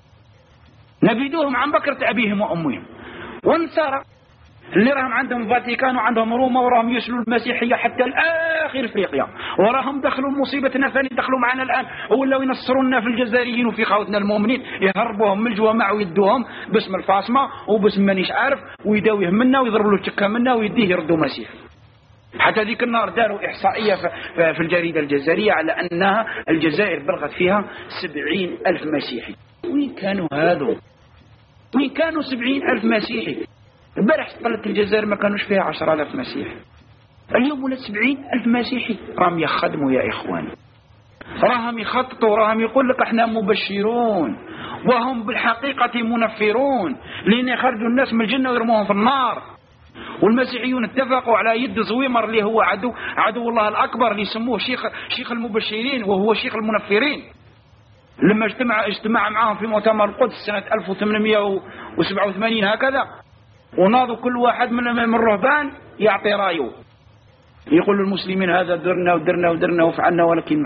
نبيدوهم عن بكرة أبيهم وأمهم. والنصارى اللي راهم عندهم فاتيكان وعندهم روما وراهم يسلوا المسيحية حتى الآخر افريقيا، وراهم دخلوا مصيبتنا ثاني دخلوا معنا الآن ولاو ينصرونا في الجزائريين وفي خوتنا المؤمنين، يهربوهم من الجوامع ويدوهم باسم الفاصمة وباسم مانيش عارف ويداويه منا ويضربوا له تكه منا ويديه يردوا مسيح. حتى ذيك النهار داروا إحصائية في الجريدة الجزائرية على أنها الجزائر بلغت فيها سبعين ألف مسيحي. وين كانوا هذو؟ وين كانوا سبعين ألف مسيحي؟ البارح استقلت الجزائر ما كانوش فيها عشر آلاف مسيحي، اليوم ولا سبعين ألف مسيحي. راهم يخدموا يا إخواني، راهم يخططوا، راهم يقول لك احنا مبشرون وهم بالحقيقة منفرون، لأن يخرجوا الناس من الجنة ويرموهم في النار. والمسيحيون اتفقوا على يد زويمر اللي هو عدو عدو الله الأكبر اللي يسموه شيخ شيخ المبشرين وهو شيخ المنفرين. لما اجتمع اجتمع معهم في مؤتمر القدس سنة ألف وثمانمائة وسبعة وثمانين هكذا، وناضوا كل واحد من من الرهبان يعطي رايه، يقول للمسلمين هذا درنا ودرنا ودرنا وفعلنا، ولكن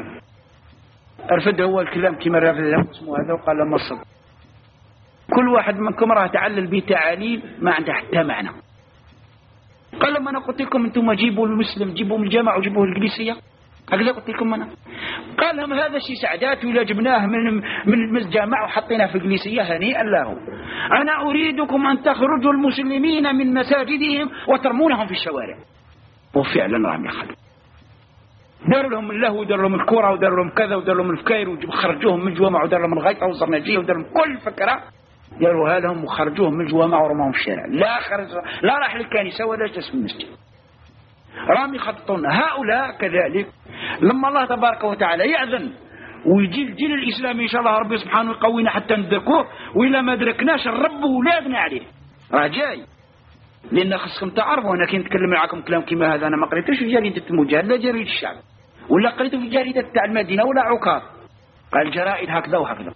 رفد هو الكلام كما رفد اسمه هذا وقال ما الصدق. كل واحد منكم راه تعلل به تعاليل ما عنده حتى معنى. قال لما انا قلت لكم انتم جيبوا المسلم جيبوا من الجامع وجيبوه الجليسيه، هكذا قلت لكم انا. قال لهم هذا شيء سعدات ولا جبناه من من الجامع وحطيناه في الجليسيه هنيئا له. انا اريدكم ان تخرجوا المسلمين من مساجدهم وترمونهم في الشوارع. وفعلا راهم يخرجوا، داروا لهم اللهو وداروا لهم الكره وداروا لهم كذا وداروا لهم الفكاير وخرجوهم من الجوامع وداروا لهم الغيطه والزرناجيه وداروا لهم كل فكره داروها لهم وخرجوهم من الجوامع ورموهم في الشارع. لا خرج لا راح للكنيسه ولا جلس في المسجد. راهم يخططون. هؤلاء كذلك لما الله تبارك وتعالى يأذن ويجي الجيل الإسلامي إن شاء الله ربي سبحانه يقوينا حتى ندركوه، وإلا ما دركناش الرب ولادنا عليه راه جاي. لأن خصكم تعرفوا أنا كي نتكلم معكم كلام كما هذا أنا ما قريتوش في جريدة المجاهد لا جريدة الشعب ولا قريته في جريدة تاع المدينة ولا عكاظ، قال جرائد هكذا وهكذا.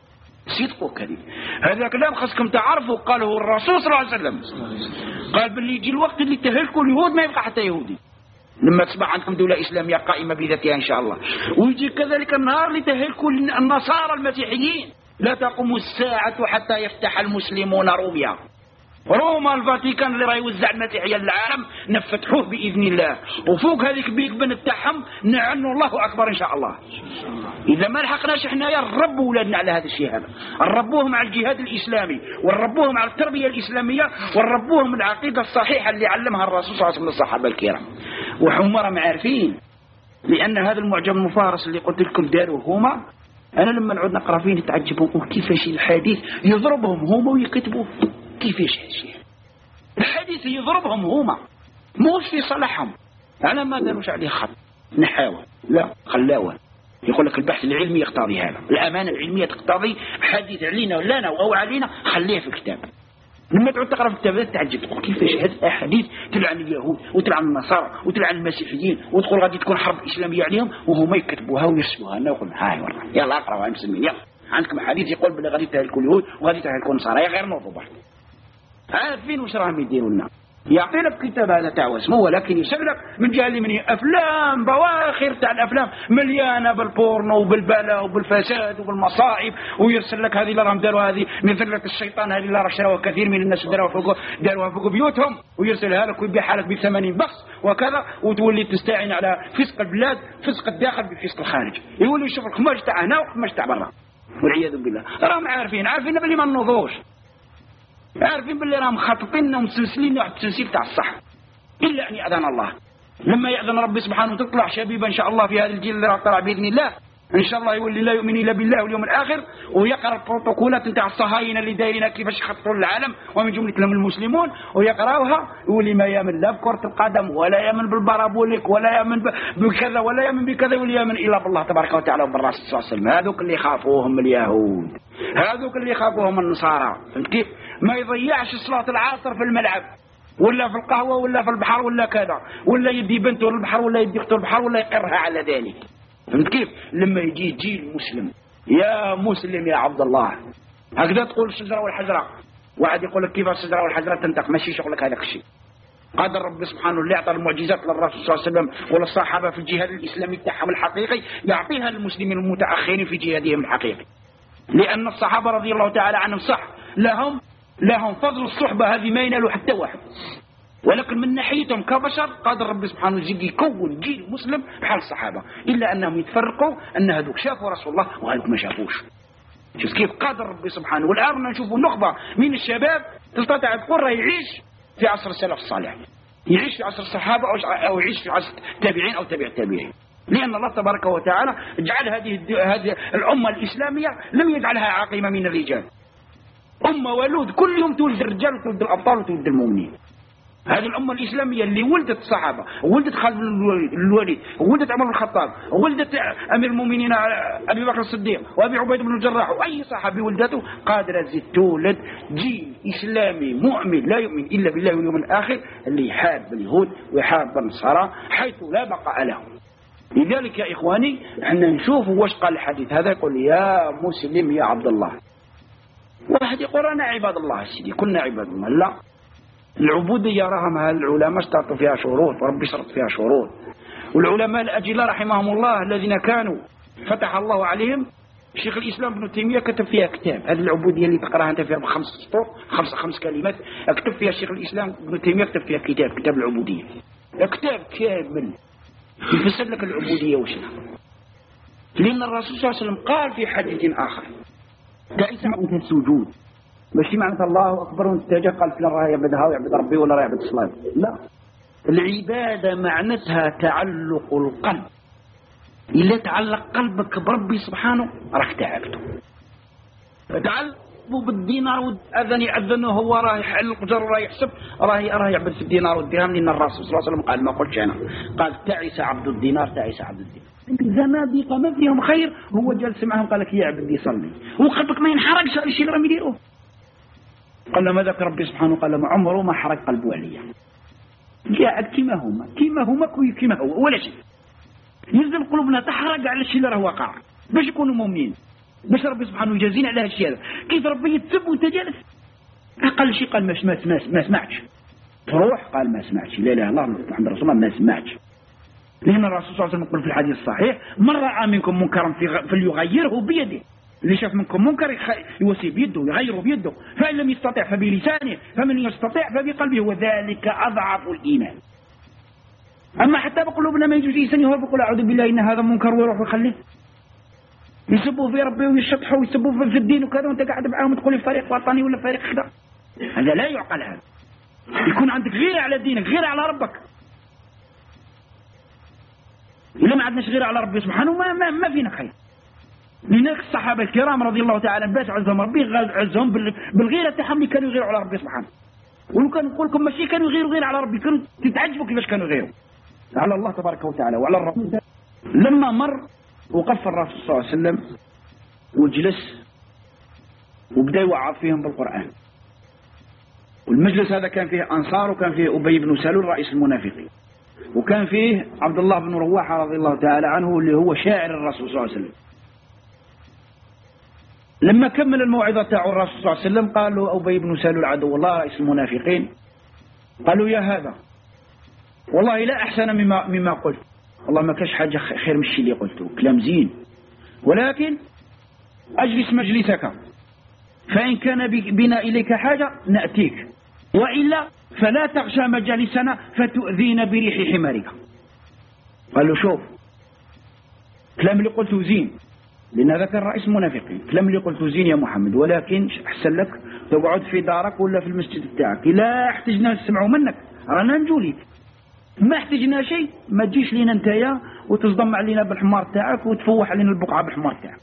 صدقوا كذب هذا كلام خصكم تعرفوا. قاله الرسول صلى الله عليه وسلم، قال باللي يجي الوقت اللي تهلكوا اليهود ما يبقى حتى يهودي لما تصبح عندكم دولة إسلامية قائمة بذاتها إن شاء الله. ويجي كذلك النهار اللي تهلكوا النصارى المسيحيين. لا تقوم الساعة حتى يفتح المسلمون روميا. روما الفاتيكان اللي راه يوزع المسيحية للعالم نفتحوه بإذن الله، وفوق هذيك بيك بن تاعهم نعنوا الله أكبر إن شاء الله. إذا ما لحقناش إحنا يا الرب ولادنا على هذا الشيء هذا، نربوهم على الجهاد الإسلامي ونربوهم على التربية الإسلامية ونربوهم العقيدة الصحيحة اللي علمها الرسول صلى الله عليه وسلم للصحابة الكرام. وهم راهم عارفين، لأن هذا المعجم المفارس اللي قلت لكم داروه هما، أنا لما نعود نقرأ فيه نتعجبوا كيفاش الحديث يضربهم هما ويكتبوا كيفاش هالشيء. الحديث يضربهم هما موش في صالحهم. أنا ما داروش عليه خط نحاول لا خلاوه. يقول لك البحث العلمي يقتضي هذا، الأمانة العلمية تقتضي حديث علينا ولا أنا أو علينا خليه في الكتاب. لما تعود تقرأ في الكتاب تعجب تقول كيفاش هذه الأحاديث تلعن اليهود وتلعن النصارى وتلعن المسيحيين وتقول غادي تكون حرب إسلامية عليهم وهم يكتبوها ويرسلوها لنا ويقول هاي والله يلا اقرأوا يا مسلمين يلا عندكم حديث يقول بلي غادي تهلكوا اليهود وغادي تهلكوا النصارى غير نوضوا بعد. عارفين واش راهم يديروا لنا. يعطي لك كتاب هذا تاع اسمه، ولكن يسلك من جهه اليمين افلام بواخر تاع الافلام مليانه بالبورنو وبالبلاء وبالفساد وبالمصائب، ويرسل لك هذه اللي راهم داروا هذه من ذله الشيطان، هذه اللي راه شراوها كثير من الناس داروها فوق داروها فوق بيوتهم، ويرسلها لك ويبيعها لك ب ثمانين بخس وكذا، وتولي تستعين على فسق البلاد، فسق الداخل بفسق الخارج، يولي يشوف الخماج تاع هنا والخماج تاع برا، والعياذ بالله. راهم عارفين عارفين بلي ما نوضوش، عارفين باللي راهم خاططين ومسلسلين واحد التسلسل تاع الصح، الا ان ياذن الله. لما ياذن ربي سبحانه وتطلع شبيبه ان شاء الله في هذا الجيل اللي راح طلع باذن الله، ان شاء الله يولي لا يؤمن الا بالله واليوم الاخر، ويقرا البروتوكولات نتاع الصهاينه اللي دايرين كيفاش يخططوا للعالم ومن جملتهم المسلمون، ويقراوها يولي ما يامن لا بكره القدم ولا يامن بالبارابوليك ولا يامن بكذا ولا يامن بكذا، ولا يامن الا بالله تبارك وتعالى وبالرسول صلى الله عليه وسلم. هذوك اللي يخافوهم اليهود، هذوك اللي يخافوهم النصارى. فهمت كيف؟ ما يضيعش صلاه العصر في الملعب ولا في القهوه ولا في البحر ولا كذا، ولا يدي بنته للبحر ولا يدي اخته للبحر ولا يقرها على ذلك. فهمت كيف؟ لما يجي جيل مسلم، يا مسلم يا عبد الله، هكذا تقول الشجره والحجره. واحد يقول لك كيف الشجره والحجره تنطق، ماشي شغلك هذاك الشيء. قادر ربي سبحانه اللي اعطى المعجزات للرسول صلى الله عليه وسلم وللصحابه في الجهاد الاسلامي تاعهم الحقيقي، يعطيها للمسلمين المتاخرين في جهادهم الحقيقي، لان الصحابه رضي الله تعالى عنهم صح لهم لهم فضل الصحبه هذه ما ينالوا حتى واحد، ولكن من ناحيتهم كبشر قادر ربي سبحانه وتعالى يكون جيل مسلم بحال الصحابه، الا انهم يتفرقوا ان هذوك شافوا رسول الله وهذوك ما شافوش. شوف كيف قادر ربي سبحانه. والان نشوفوا نخبه من الشباب تستطيع تقول راه يعيش في عصر السلف الصالح، يعيش في عصر الصحابه او يعيش في عصر التابعين او تابع التابعين، لان الله تبارك وتعالى جعل هذه هذه الامه الاسلاميه لم يجعلها عقيمه من الرجال، امه ولود كل يوم تولد الرجال وتولد الابطال وتولد المؤمنين. هذه الأمة الإسلامية اللي ولدت الصحابة، ولدت خالد الوليد، ولدت عمر بن الخطاب، ولدت أمير المؤمنين أبي بكر الصديق وأبي عبيد بن الجراح، وأي صحابي ولدته قادرة زي تولد جيل إسلامي مؤمن لا يؤمن إلا بالله واليوم الآخر، اللي يحارب اليهود ويحارب النصارى حيث لا بقاء لهم. لذلك يا إخواني احنا نشوف واش قال الحديث هذا، يقول يا مسلم يا عبد الله. واحد يقول أنا عباد الله سيدي، كلنا عباد الله. لا، العبودية راهم العلماء اشترطوا فيها شروط، وربي شرط فيها شروط، والعلماء الأجلاء رحمهم الله الذين كانوا فتح الله عليهم، شيخ الإسلام ابن تيمية كتب فيها كتاب. هذه العبودية اللي تقراها أنت فيها بخمس سطور خمس خمس كلمات، اكتب فيها شيخ الإسلام ابن تيمية كتب فيها كتاب كتاب العبودية، كتاب كامل يفسر لك العبودية وشنها. لأن الرسول صلى الله عليه وسلم قال في حديث آخر تعيس عن السجود، ماشي معنى الله أكبر وانتجه قال فلان راه يعبدها ويعبد ربي ولا راه يعبد الصلاة. لا، العبادة معناتها تعلق القلب. إلا تعلق قلبك بربي سبحانه راك تعبده. تعلقوا بالدينار والأذن يأذن وهو راه يحلق جر راه يحسب راه راه يعبد في الدينار والدرهم، لأن الرسول صلى الله عليه وسلم قال ما قلتش أنا، قال تعس عبد الدينار تعس عبد الدينار. زنادقة ما فيهم خير، هو جالس معهم قال لك يعبد يصلي وقلبك ما ينحرقش على الشيء اللي راهم يديروه. قال ما ذاك ربي سبحانه قال ما عمره ما حرق قلبه عليا، قاعد كما هما كما هما كما هو ولا شيء. يلزم قلوبنا تحرق على الشيء اللي راه واقع باش يكونوا مؤمنين، باش ربي سبحانه يجازينا على هالشيء هذا. كيف ربي يتسب وانت جالس اقل شيء قال ما سمعت ما سمعتش، تروح قال ما سمعتش، لا اله الا الله محمد رسول الله ما سمعتش. لأن الرسول صلى الله عليه وسلم يقول في الحديث الصحيح من رأى منكم منكرا فليغيره بيده، اللي شاف منكم منكر يوصي بيده يغيره بيده، فإن لم يستطع فبلسانه، فمن يستطيع فبقلبه، وذلك أضعف الإيمان. أما حتى بقلوبنا ما يجوز إنسان يهرب يقول أعوذ بالله إن هذا منكر ويروح ويخليه، يسبوا في ربي ويشطحوا ويسبوا في الدين وكذا، وأنت قاعد معاهم تقول فريق وطني ولا فريق كذا. هذا لا يعقل. هذا يكون عندك غير على دينك غير على ربك. إلا ما عندناش غير على ربي سبحانه ما, ما, ما فينا خير. لذلك الصحابة الكرام رضي الله تعالى باش عزهم ربي عزهم بالغيرة تاعهم اللي كانوا يغيروا على ربي سبحانه. ولو كان نقول لكم ماشي كانوا يغيروا غير على ربي، كانوا تتعجبوا كيفاش كانوا يغيروا على الله تبارك وتعالى وعلى الرب. لما مر وقف الرسول صلى الله عليه وسلم وجلس وبدأ يوعظ فيهم بالقرآن، والمجلس هذا كان فيه أنصار وكان فيه أبي بن سلول رئيس المنافقين، وكان فيه عبد الله بن رواحة رضي الله تعالى عنه اللي هو شاعر الرسول صلى الله عليه وسلم. لما كمل الموعظة تاع الرسول صلى الله عليه وسلم قال له أبي بن سلول عدو الله رئيس المنافقين قالوا يا هذا والله لا أحسن مما, مما قلت، والله ما كاش حاجة خير من الشيء اللي قلته، كلام زين، ولكن أجلس مجلسك، فإن كان بنا إليك حاجة نأتيك، وإلا فلا تغشى مجالسنا فتؤذينا بريح حمارك. قال له شوف، كلام اللي قلته زين، لأن هذا كان رئيس المنافقين، كلام اللي قلته زين يا محمد، ولكن أحسن لك تقعد في دارك ولا في المسجد بتاعك، لا احتجنا نسمعوا منك رانا نجوليك، ما احتجنا شيء ما تجيش لينا انتيا وتصدم علينا بالحمار تاعك وتفوح علينا البقعة بالحمار تاعك.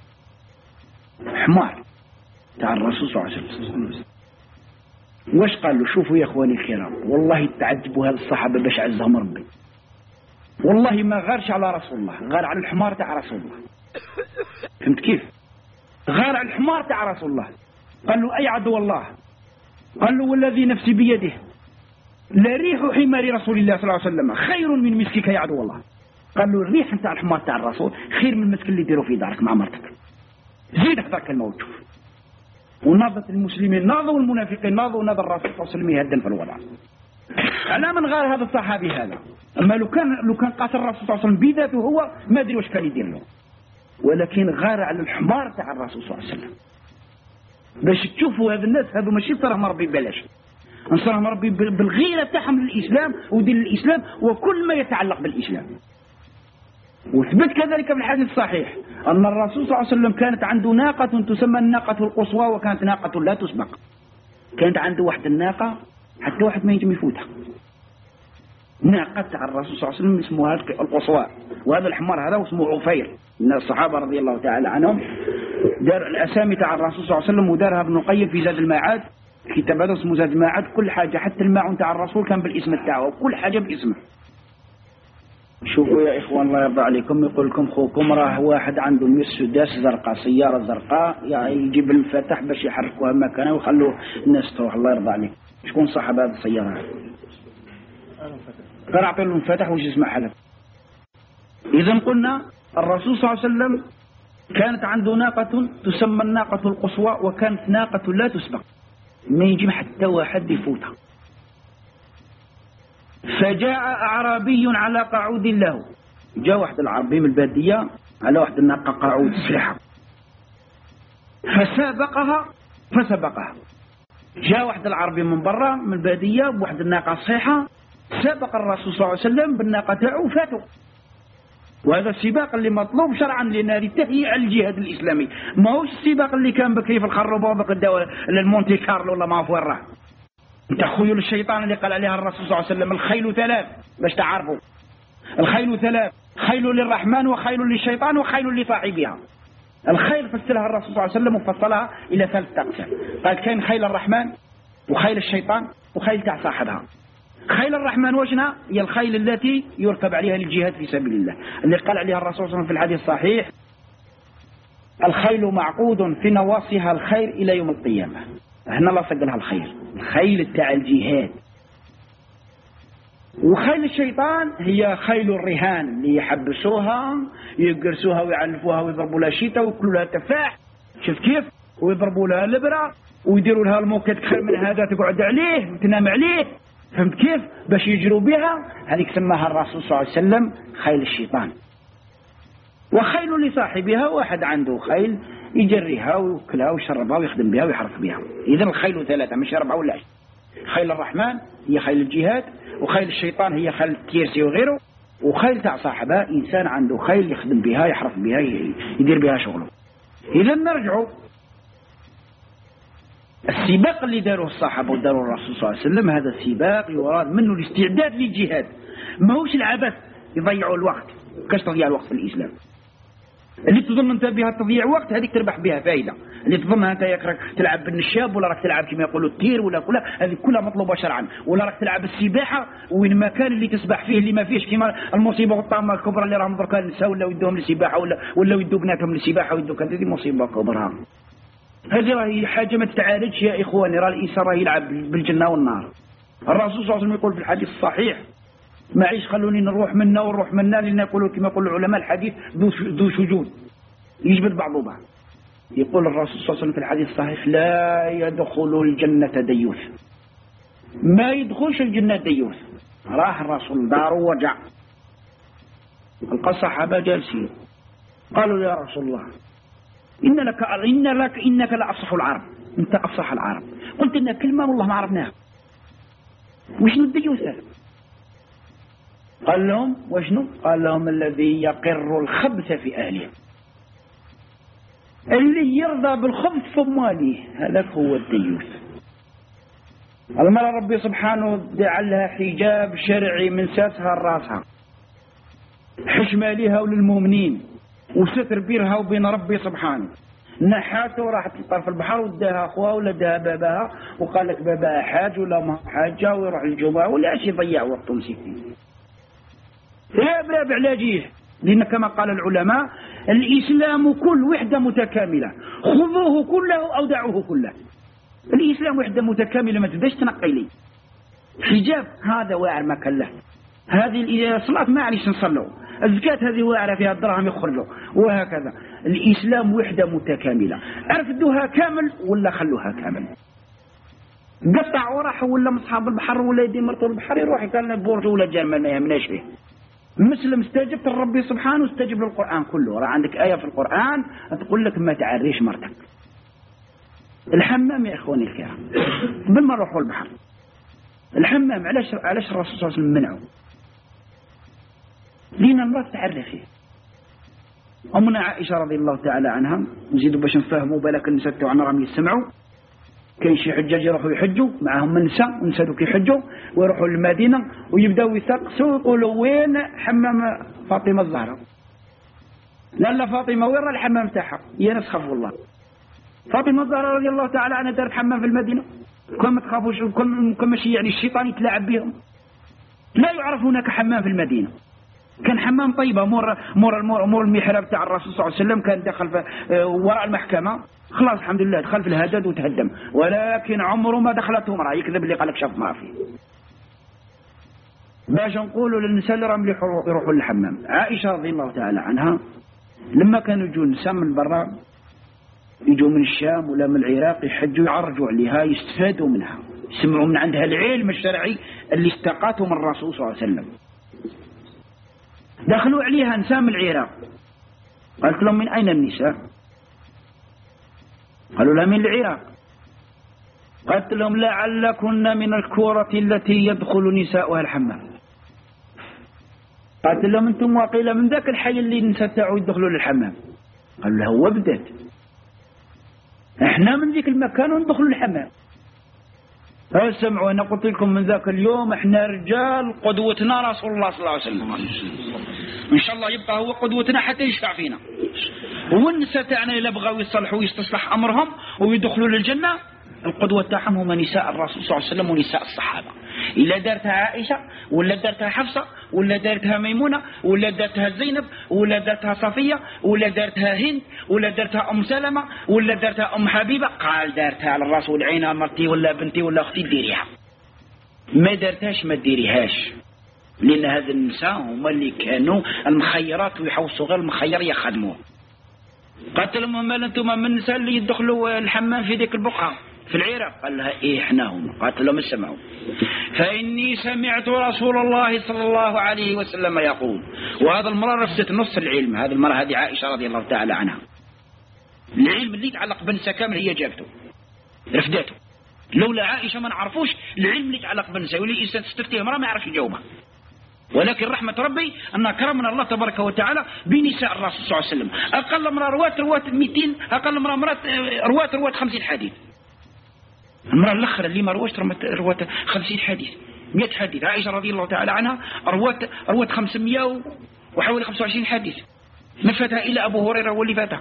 حمار تاع الرسول صلى الله عليه وسلم. واش قال له؟ شوفوا يا اخواني الكرام، والله تعجبوا هذا الصحابة باش عزهم ربي، والله ما غارش على رسول الله، غار على الحمار تاع رسول الله. فهمت كيف؟ غار على الحمار تاع رسول الله. قال له أي عدو الله، قال له والذي نفسي بيده لريح حمار رسول الله صلى الله عليه وسلم خير من مسكك يا عدو الله. قال له الريح نتاع الحمار تاع الرسول خير من المسك اللي يديروا في دارك مع مرتك. زيد هذا الكلمة وتشوف. وناضت المسلمين ناضوا والمنافقين ناضوا، وناض الرسول صلى الله عليه وسلم يهدن في الوضع. على من غار هذا الصحابي هذا؟ أما لو كان لو كان قاتل الرسول صلى الله عليه وسلم بذاته هو ما أدري واش كان يدير له، ولكن غار على الحمار تاع الرسول صلى الله عليه وسلم. باش تشوفوا هذا الناس هذو ماشي صراهم ربي ببلاش، نصرهم ربي بالغيرة تاعهم للإسلام ودين الإسلام وكل ما يتعلق بالإسلام. وثبت كذلك في الحديث الصحيح أن الرسول صلى الله عليه وسلم كانت عنده ناقة تسمى الناقة القصوى، وكانت ناقة لا تسبق. كانت عنده واحد الناقة حتى واحد ما ينجم يفوتها، ناقة تاع الرسول صلى الله عليه وسلم اسمها القصوى. وهذا الحمار هذا اسمه عفير، من الصحابة رضي الله تعالى عنهم دار الأسامي تاع الرسول صلى الله عليه وسلم، ودارها ابن القيم في زاد المعاد، كتاب هذا اسمه زاد المعاد. كل حاجة حتى الماعون تاع الرسول كان بالاسم تاعه، وكل حاجة باسمه. شوفوا يا إخوان الله يرضى عليكم، يقول لكم خوكم راه واحد عنده ميس سداس زرقاء، سيارة زرقاء، يعني يجيب المفاتح باش يحركوها مكانها ويخلوا الناس تروح. الله يرضى عليك، شكون صاحب هذه السيارة؟ غير أعطي له المفاتح وش يسمع حلف. إذا قلنا الرسول صلى الله عليه وسلم كانت عنده ناقة تسمى الناقة القصوى، وكانت ناقة لا تسبق، ما يجي حتى واحد يفوتها. فجاء أعرابي على قعود له، جاء واحد العربي من البادية على واحد الناقة قعود صحيحة، فسابقها فسبقها. جاء واحد العربي من برا من البادية بواحد الناقة صحيحة، سابق الرسول صلى الله عليه وسلم بالناقة تاعو فاتوا. وهذا السباق اللي مطلوب شرعا، لأن هذه تهيئة الجهاد الإسلامي، ما هوش السباق اللي كان بكري في الخروبة وبقى للمونتي كارلو ولا ما فوين راه. انت خيول الشيطان اللي قال عليها الرسول صلى الله عليه وسلم الخيل ثلاث، باش تعرفوا الخيل ثلاث، خيل للرحمن وخيل للشيطان وخيل لصاحبها. الخيل فسرها الرسول صلى الله عليه وسلم وفصلها إلى ثلاث أقسام، قال كاين خيل الرحمن وخيل الشيطان وخيل تاع صاحبها. خيل الرحمن وشنا هي الخيل التي يركب عليها للجهاد في سبيل الله، اللي قال عليها الرسول صلى الله عليه وسلم في الحديث الصحيح الخيل معقود في نواصيها الخير إلى يوم القيامة. هنا لا صقلها الخير، الخيل تاع الجهاد. وخيل الشيطان هي خيل الرهان اللي يحبسوها يقرسوها ويعلفوها ويضربوا لها شيطة ويكلوا لها تفاح، شوف كيف، ويضربوا لها لبرة ويديروا لها الموكت خير من هذا تقعد عليه وتنام عليه، فهمت كيف، باش يجروا بها. هذيك سماها الرسول صلى الله عليه وسلم خيل الشيطان. وخيل لصاحبها واحد عنده خيل يجريها ويوكلها ويشربها ويخدم بها ويحرث بها. إذن الخيل ثلاثة مش أربعة ولا عشرة. خيل الرحمن هي خيل الجهاد، وخيل الشيطان هي خيل التيرسي وغيره، وخيل تاع صاحبها إنسان عنده خيل يخدم بها يحرث بها يدير بها شغله. إذن نرجعوا السباق اللي داروه الصحابة وداروه الرسول صلى الله عليه وسلم، هذا السباق يراد منه الاستعداد للجهاد، ما هوش العبث يضيعوا الوقت. كاش تضيع الوقت في الإسلام؟ اللي تظن انت بها تضيع وقت هذيك تربح بها فائدة، اللي تظنها انت راك تلعب بالنشاب ولا راك تلعب كما يقولوا التير ولا كلها، هذه كلها مطلوبة شرعا، ولا راك تلعب السباحة وين المكان اللي تسبح فيه اللي ما فيش كما المصيبة والطامة الكبرى اللي راهم دركا النساء ولا يدوهم للسباحة ولا ولا يدوا بناتهم للسباحة ويدوا كذا، هذه مصيبة كبرى. هذه راهي حاجة ما تتعالجش يا إخواني، راه الإنسان راه يلعب بالجنة والنار. الرسول صلى الله عليه وسلم يقول في الحديث الصحيح معيش خلوني نروح منا ونروح منا، لأن يقولوا كما يقول العلماء الحديث ذو شجون يجبد بعضه بعض. يقول الرسول صلى الله عليه وسلم في الحديث الصحيح لا يدخل الجنة ديوث، ما يدخلش الجنة ديوث. راح الرسول داره ورجع، لقى الصحابة جالسين قالوا يا رسول الله إن لك إن لك إنك لأفصح العرب، أنت أفصح العرب. قلت لنا كلمة والله ما عرفناها، وشنو الديوث هذا؟ قال لهم وشنو؟ قال لهم الذي يقر الخبث في أهله، اللي يرضى بالخبث في ماله، هذاك هو الديوث. المرأة ربي سبحانه جعل لها حجاب شرعي من ساسها لراسها، حشمة لها وللمؤمنين، وستر بينها وبين ربي سبحانه. نحاته وراحت لطرف البحر وداها أخوها ولا داها باباها وقال لك باباها حاج ولا ما حاجة ويروح الجمعة ولا شي يضيع وقته مسكين. لا بلا بعلاجيه، لأن كما قال العلماء الإسلام كل وحدة متكاملة، خذوه كله أو دعوه كله. الإسلام وحدة متكاملة، ما تبداش تنقي لي حجاب هذا واعر ما كان له، هذه الصلاة ما عليش نصلوا، الزكاة هذه واعرة فيها الدرهم يخرجوا، وهكذا. الإسلام وحدة متكاملة، أرفدوها كامل ولا خلوها كامل. قطع وراح ولا مصحاب البحر ولا يدي مرطو البحر يروح كان بورج ولا جامل ما يهمناش فيه. مسلم استجبت لربي سبحانه واستجب للقرآن كله. راه عندك آية في القرآن تقول لك ما تعريش مرتك. الحمام يا إخواني الكرام قبل ما نروحوا البحر، الحمام علاش علاش الرسول صلى الله عليه وسلم منعه؟ لينا المرأة تعرى فيه. أمنا عائشة رضي الله تعالى عنها، نزيدوا باش نفهموا بالك النساء تاعنا راهم يسمعوا، كاين شي حجاج يروحوا يحجوا معاهم النساء، والنساء دوك يحجوا ويروحوا للمدينة ويبداو يسقسوا يقولوا وين حمام فاطمة الزهراء؟ لا لا فاطمة وين راه الحمام تاعها؟ يا ناس خافوا الله. فاطمة الزهراء رضي الله تعالى عنها دارت حمام في المدينة، كون ما تخافوش، كون ماشي يعني الشيطان يتلاعب بهم. لا يعرف هناك حمام في المدينة، كان حمام طيبة مور مور مور, مور المحراب تاع الرسول صلى الله عليه وسلم، كان دخل وراء المحكمة، خلاص الحمد لله دخل في الهدد وتهدم، ولكن عمره ما دخلته امرأة. يكذب اللي قالك شاف ما فيه. باش نقولوا للنساء اللي راهم يروحوا للحمام، عائشة رضي الله تعالى عنها لما كانوا يجوا النساء من برا، يجوا من الشام ولا من العراق يحجوا يعرجوا عليها يستفادوا منها، يسمعوا من عندها العلم الشرعي اللي استقاته من الرسول صلى الله عليه وسلم. دخلوا عليها نساء من العراق، قالت لهم من أين النساء؟ قالوا لها من العراق. قالت لهم لعلكن من الكورة التي يدخل نساؤها الحمام. قالت لهم انتم وقيل من ذاك الحي اللي النساء تاعو يدخلوا للحمام. قالوا له هو بدات، احنا من ذيك المكان وندخلوا للحمام. اسمعوا انا قلت لكم من ذاك اليوم احنا رجال قدوتنا رسول الله صلى الله عليه وسلم، ان شاء الله يبقى هو قدوتنا حتى يشفع فينا. والنساء تاعنا اذا بغاو يصلحوا ويستصلح امرهم ويدخلوا للجنه، القدوه تاعهم هما نساء الرسول صلى الله عليه وسلم ونساء الصحابه. الا دارتها عائشه ولا دارتها حفصه ولا دارتها ميمونه ولا دارتها زينب ولا دارتها صفيه ولا دارتها هند ولا دارتها ام سلمة ولا دارتها ام حبيبه، قال دارتها على الرسول عينها مرتي ولا بنتي ولا اختي ديريها. ما دارتهاش ما ديريهاش، لان هذا النساء هما اللي كانوا المخيرات ويحوصوا غير المخير يخدموه. قالت لهم مال انتم من النساء اللي يدخلوا الحمام في ذيك البقعه في العراق؟ قال لها إيه إحنا هم. قالت لهم اسمعوا، فإني سمعت رسول الله صلى الله عليه وسلم يقول، وهذا المرة رفضت نص العلم. هذه المرة هذه عائشة رضي الله تعالى عنها، العلم اللي يتعلق بالنساء كامل هي جابته رفضته. لولا عائشة ما نعرفوش العلم اللي يتعلق بالنساء، واللي إنسان تستفتيه امرأة ما يعرفش يجاوبها. ولكن رحمة ربي أن كرمنا الله تبارك وتعالى بنساء الرسول صلى الله عليه وسلم. أقل امرأة رواة رواة مئتين، أقل امرأة رواة رواة خمسين حديث. المرأة الأخرى اللي ما روت روت خمسين حديث مئة حديث. عائشة رضي الله تعالى عنها روت روت خمسمائة وحوالي خمسة وعشرين حديث، ما فاتها إلا أبو هريرة واللي فاتها.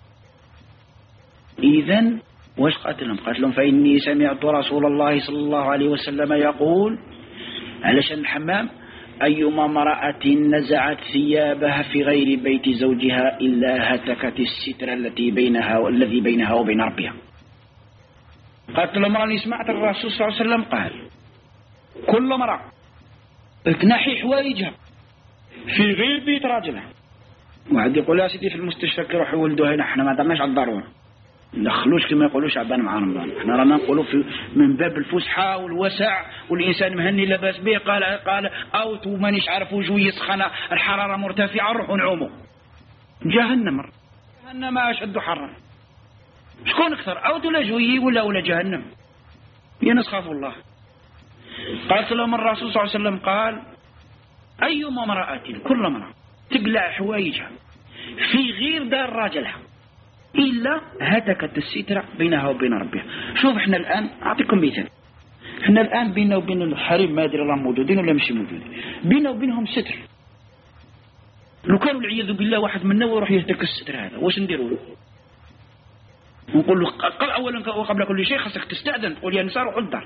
إذن واش قالت لهم؟ قالت لهم فإني سمعت رسول الله صلى الله عليه وسلم يقول، علشان الحمام، أيما امرأة نزعت ثيابها في غير بيت زوجها إلا هتكت الستر التي بينها والذي بينها وبين ربها. قالت له امرأة سمعت الرسول صلى الله عليه وسلم قال كل امرأة تنحي حوايجها في غير بيت راجلها. واحد يقول يا سيدي في المستشفى يروحوا يولدوا هنا، احنا ما درناش على الضرورة. ندخلوش كما يقولوا شعبان مع رمضان. احنا رانا نقولوا في من باب الفسحه والوسع، والانسان مهني لاباس به. قال قال اوت ومانيش عارف وجوي يسخن، الحراره مرتفعه، نروحوا نعوموا. جهنم جهنم اشد حرا. شكون اكثر، اوت ولا جوي ولا ولا جهنم؟ يا ناس خافوا الله. قالت لهم الرسول صلى الله عليه وسلم قال ايما امراه كل امراه تقلع حوايجها في غير دار راجلها إلا هتكت السترة بينها وبين ربها. شوف احنا الآن أعطيكم مثال، احنا الآن بيننا وبين الحريم ما أدري الله موجودين ولا مش موجودين، بيننا وبينهم ستر. لو كانوا العياذ بالله واحد منا ويروح يهتك الستر هذا، واش نديروا له؟ نقول له أولا وقبل كل شيء خاصك تستأذن، تقول يا نساء روحوا الدار،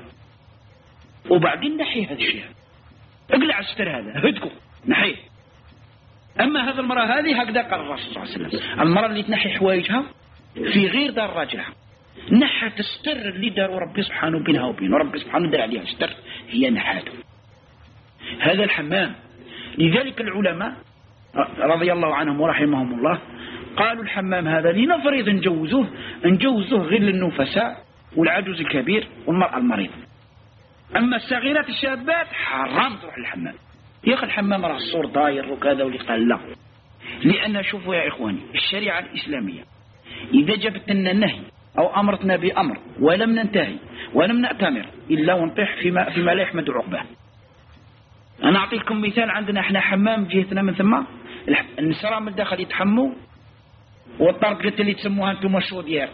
وبعدين نحي هذا الشيء، اقلع الستر هذا، هدكوا نحيه. أما هذا المرأة هذه هكذا قال الرسول صلى الله عليه وسلم، المرأة اللي تنحي حوايجها في غير دار راجلها، نحت الستر اللي دار ربي سبحانه بينها وبينه، ربي سبحانه دار عليها ستر، هي نحاته. هذا الحمام. لذلك العلماء رضي الله عنهم ورحمهم الله قالوا الحمام هذا لنفرض نجوزوه نجوزوه غير للنفساء والعجوز الكبير والمرأة المريضة. أما الصغيرات الشابات حرام تروح الحمام. يا أخي الحمام راه الصور داير وكذا، واللي قال لا، لأن شوفوا يا إخواني الشريعة الإسلامية إذا جبت لنا نهي أو أمرتنا بأمر ولم ننتهي ولم نأتمر إلا ونطيح فيما, فيما لا يحمد عقباه. أنا أعطيكم مثال، عندنا إحنا حمام جهتنا من ثم النساء من الداخل يتحموا، والطرق قلت اللي تسموها أنتم الشوديار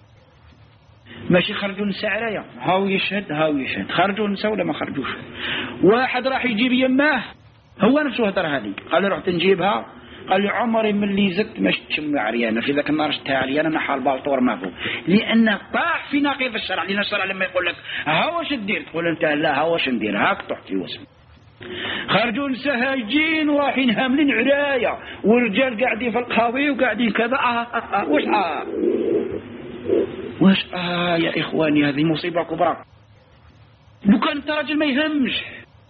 ماشي خرجوا نساء عرايا، هاو يشهد هاو يشهد، خرجوا نساء ولا ما خرجوش. واحد راح يجيب يماه هو نفسه هدر هذه، قال لي رحت نجيبها، قال لي عمري من اللي زدت مش تشم عريانه في ذاك النار شتها عريانه نحال بالطور ما فوق، لان طاح في نقيض الشرع. لان الشرع لما يقول لك ها واش دير تقول انت لا ها واش ندير، هاك طحت في وسم. خرجوا نساء هايجين ورايحين هاملين عرايا، والرجال قاعدين في القهوي وقاعدين كذا. آه آه آه واش آه واش آه يا إخواني، هذه مصيبة كبرى. لو كان انت راجل ما يهمش،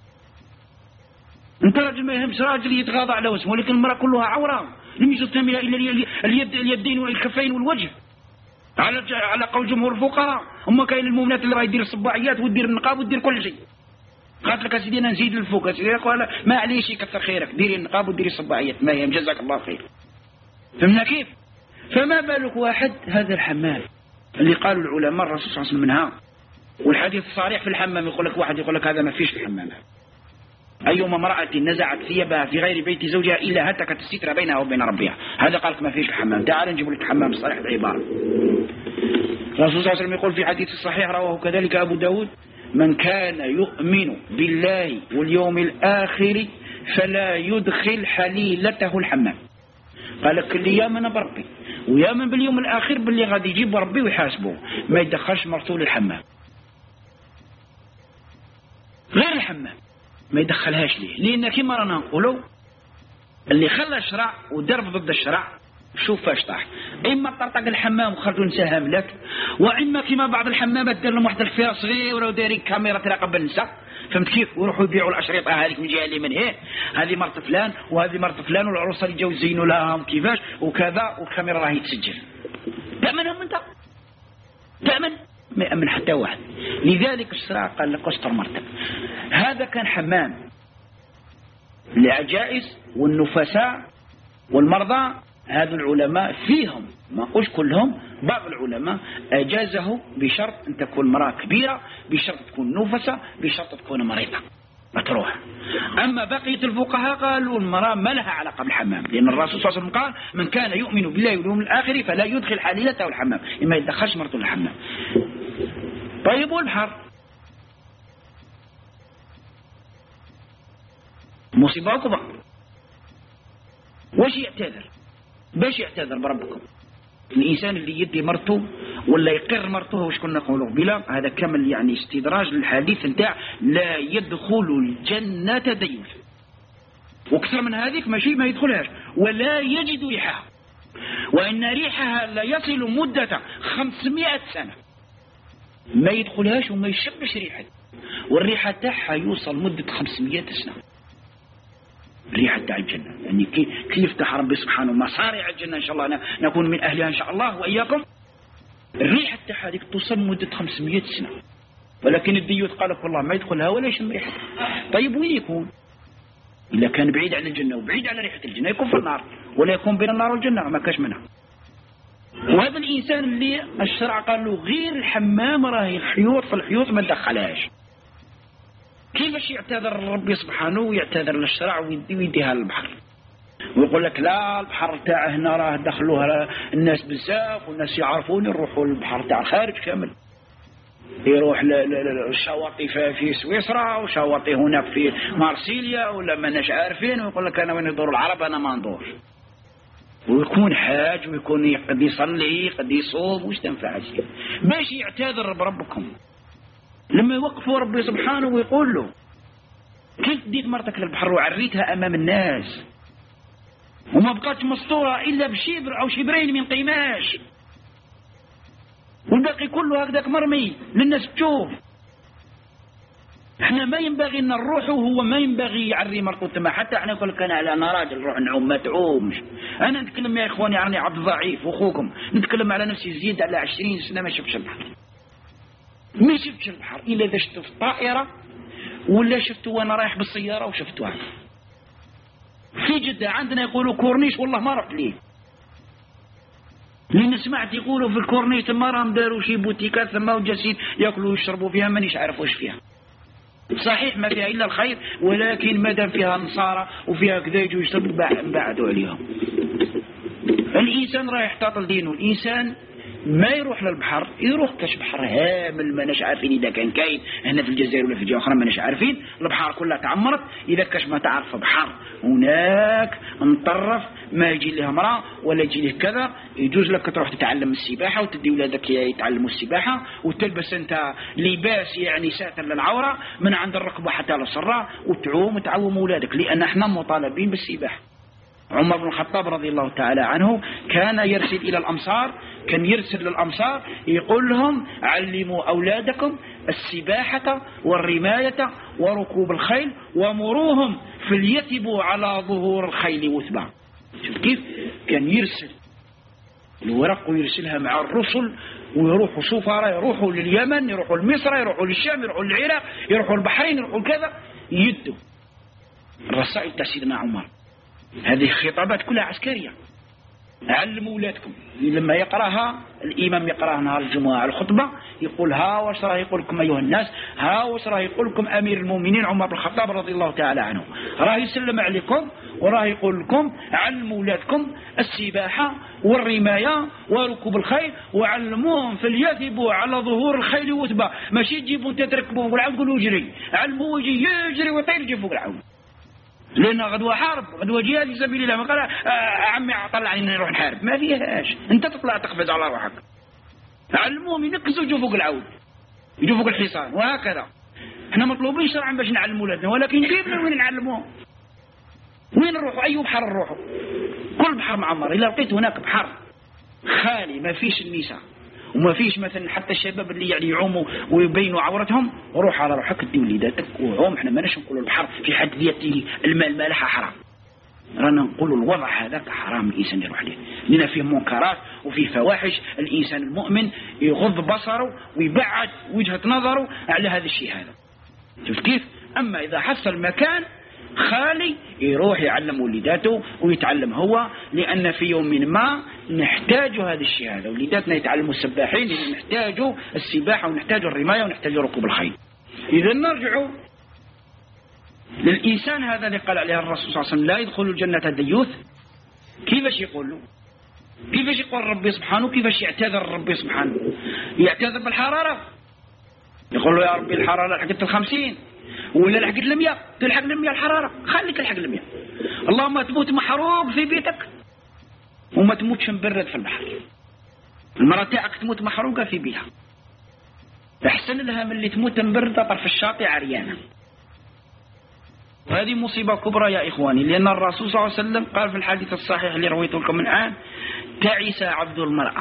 انت راجل ما يهمش، راجل يتغاضى على وسمه، ولكن المرأة كلها عورة لم يجوز تهملها إلا اليد اليدين والكفين والوجه على على قول جمهور الفقهاء. هم كاين المؤمنات اللي راه يدير الصباعيات ويدير النقاب ويدير كل شيء. قالت لك سيدي انا نزيد الفوق، سيدي قال ما عليش يكثر خيرك، ديري النقاب وديري الصباعيات ما يهم، جزاك الله خير. فهمنا كيف؟ فما بالك واحد هذا الحمام اللي قالوا العلماء الرسول صلى الله عليه وسلم منها، والحديث الصريح في الحمام يقول لك واحد يقول لك هذا ما فيش الحمام. أيما امرأة نزعت ثيابها في غير بيت زوجها إلا هتكت الستر بينها وبين ربها، هذا قالك ما فيش الحمام. تعال نجيب لك الحمام الصريح العبارة. الرسول صلى الله عليه وسلم يقول في حديث الصحيح رواه كذلك أبو داود: من كان يؤمن بالله واليوم الآخر فلا يدخل حليلته الحمام. قال لك اللي يامن بربي ويامن باليوم الآخر باللي غادي يجيب ربي ويحاسبه ما يدخلش مرته للحمام. غير الحمام ما يدخلهاش ليه، لأن كما رانا نقولوا اللي خلى الشرع ودرب ضد الشرع شوف فاش طاح. إما طرطق الحمام وخرجوا نساها ملاك، وإما كما بعض الحمامات دار لهم واحد الفير صغير ولا دايرين كاميرا تراقب النساء، فهمت كيف؟ ويروحوا يبيعوا الأشرطة هذيك من الجهة اللي من هي هذه مرت فلان وهذه مرت فلان، والعروسة اللي جاوا يزينوا لها كيفاش وكذا، والكاميرا راهي تسجل. تأمنهم أنت؟ تأمن؟ ما يأمن حتى واحد. لذلك الشرع قال لك استر مرتب. هذا كان حمام العجائز والنفساء والمرضى. هذا العلماء فيهم ما قلش كلهم، بعض العلماء أجازه بشرط أن تكون مرأة كبيرة، بشرط تكون نفسة، بشرط تكون مريضة متروح. أما بقية الفقهاء قالوا المرأة ما لها علاقة بالحمام، لأن الرسول صلى الله عليه وسلم قال من كان يؤمن بالله واليوم الآخر فلا يدخل حليلته الحمام، إما يدخلش مرته الحمام. طيب والبحر مصيبة كبرى. واش يعتذر؟ باش يعتذر بربكم؟ الإنسان اللي يدي مرته ولا يقر مرته واش كنا نقولوا بلا هذا كامل يعني استدراج للحديث نتاع لا يدخل الجنة ديوث، وكثر من هذيك ماشي ما يدخلهاش ولا يجد ريحها، وإن ريحها لا يصل مدة خمسمائة سنة ما يدخلهاش وما يشبش ريحة، والريحة تاعها يوصل مدة خمسمائة سنة. ريحة تاع الجنة يعني كي كي يفتح ربي سبحانه مصارع الجنة إن شاء الله نكون من أهلها إن شاء الله وإياكم. الريحة تاع هذيك توصل مدة خمسمائة سنة، ولكن الديوث قال لك والله ما يدخلها ولا يشم ريحتها. طيب وين يكون؟ إذا كان بعيد عن الجنة وبعيد على ريحة الجنة يكون في النار، ولا يكون بين النار والجنة ما كاش منها. وهذا الإنسان اللي الشرع قال له غير الحمام راهي الحيوط، في الحيوط ما تدخلهاش، كيفاش يعتذر ربي سبحانه ويعتذر للشرع ويديها للبحر ويقول لك لا البحر تاع هنا راه دخلوها الناس بزاف والناس يعرفون يروحوا للبحر تاع الخارج كامل، يروح للشواطئ في سويسرا وشواطئ هناك في مارسيليا ولا ما ناش عارفين، ويقول لك انا وين يدور العرب انا ما ندورش، ويكون حاج ويكون قد يصلي قد يصوم. وش تنفع شيء باش يعتذر بربكم لما يوقفوا ربي سبحانه ويقول له كيف ديت مرتك للبحر وعريتها امام الناس وما بقاتش مسطوره الا بشبر او شبرين من قماش، والباقي كله هكذاك مرمي للناس تشوف. احنا ما ينبغي ان نروح وهو ما ينبغي يعري مرته تما، حتى احنا نقول لك انا على انا راجل نروح نعوم ما تعومش. انا نتكلم يا اخواني عني عبد ضعيف واخوكم، نتكلم على نفسي زيد على عشرين سنه ما شفتش البحر، ما شفتش البحر الا اذا شفته في الطائره ولا شفته وانا رايح بالسياره وشفته هذا. في جده عندنا يقولوا كورنيش، والله ما رحت ليه، لأن سمعت يقولوا في الكورنيش ثم راهم داروا شي بوتيكات ثم وجالسين ياكلوا ويشربوا فيها، مانيش عارف واش فيها. صحيح ما فيها إلا الخير، ولكن ما دام فيها نصارى وفيها كذا يجوا يشربوا بعدوا عليهم. الإنسان راه يحتاط دينه، الإنسان ما يروح للبحر، يروح كاش بحر هامل ما ناش عارفين إذا كان كاين هنا في الجزائر ولا في جهة أخرى ما ناش عارفين. البحر كلها تعمرت، إذا كاش ما تعرف بحر هناك مطرف ما يجي له امرأة ولا يجي له كذا، يجوز لك تروح تتعلم السباحة وتدي ولادك يتعلموا السباحة وتلبس أنت لباس يعني ساتر للعورة من عند الركبة حتى للصراء وتعوم وتعوم أولادك، لأن احنا مطالبين بالسباحة. عمر بن الخطاب رضي الله تعالى عنه كان يرسل إلى الأمصار، كان يرسل للأمصار يقول لهم علموا أولادكم السباحة والرماية وركوب الخيل ومروهم فليتبوا على ظهور الخيل وثبا. شوف كيف كان يرسل الورق ويرسلها مع الرسل، ويروحوا سفراء يروحوا لليمن يروحوا لمصر يروحوا للشام يروحوا للعراق يروحوا البحرين يروحوا كذا، يدوا الرسائل تاع سيدنا عمر. هذه خطابات كلها عسكرية. علموا أولادكم، لما يقراها الإمام يقراها نهار الجمعة على الخطبة يقول ها واش راه يقول لكم أيها الناس، ها واش راه يقول لكم أمير المؤمنين عمر بن الخطاب رضي الله تعالى عنه، راه يسلم عليكم وراه يقول لكم علموا أولادكم السباحة والرماية وركوب الخيل وعلموهم فليثبوا على ظهور الخيل وثبا. ماشي تجيبوا انت تركبوا والعود تقولوا اجري، علموه يجي يجري ويطير يجي فوق العود، لأن غدوة حرب غدوة جهاد في سبيل الله. ما قال عمي طلعني نروح نحارب، ما فيهاش، انت تطلع تقفز على روحك. علموهم ينقزوا يجوا فوق العود يجوا فوق الحصان وهكذا. احنا مطلوبين شرعا باش نعلموا ولادنا، ولكن كيف وين نعلموهم؟ وين نروحوا؟ أي بحر نروحوا؟ كل بحر معمر. إلا لقيت هناك بحر خالي ما فيش النساء وما فيش مثلا حتى الشباب اللي يعني يعوموا ويبينوا عورتهم، روح على روحك ادي وليداتك وعوم. احنا ماناش نقولوا البحر في حد ذاته الماء المالحة حرام، رانا نقولوا الوضع هذاك حرام الإنسان يروح ليه، لأن فيه منكرات وفيه فواحش. الإنسان المؤمن يغض بصره ويبعد وجهة نظره على هذا الشيء هذا. شوف كيف؟ أما إذا حصل مكان خالي يروح يعلم وليداته ويتعلم هو، لأن في يوم ما نحتاج هذا الشيء هذا. وليداتنا يتعلموا السباحين لأن نحتاج السباحة ونحتاج الرماية ونحتاج ركوب الخيل. إذا نرجع للإنسان هذا اللي قال عليه الرسول صلى الله عليه وسلم لا يدخل الجنة ديوث. كيفاش يقول له؟ كيفاش يقول ربي سبحانه؟ كيفاش يعتذر ربي سبحانه؟ يعتذر بالحرارة، يقول له يا ربي الحرارة لحقت الخمسين ولا لحقت المية، تلحق المية الحرارة، خليك تلحق المية. اللهم تموت محروق في بيتك وما تموتش مبرد في البحر. المرأة تاعك تموت محروقة في بيتها، أحسن لها من اللي تموت مبردة طرف الشاطئ عريانة. وهذه مصيبة كبرى يا إخواني، لأن الرسول صلى الله عليه وسلم قال في الحديث الصحيح اللي رويته لكم من الآن: تعس عبد المرأة،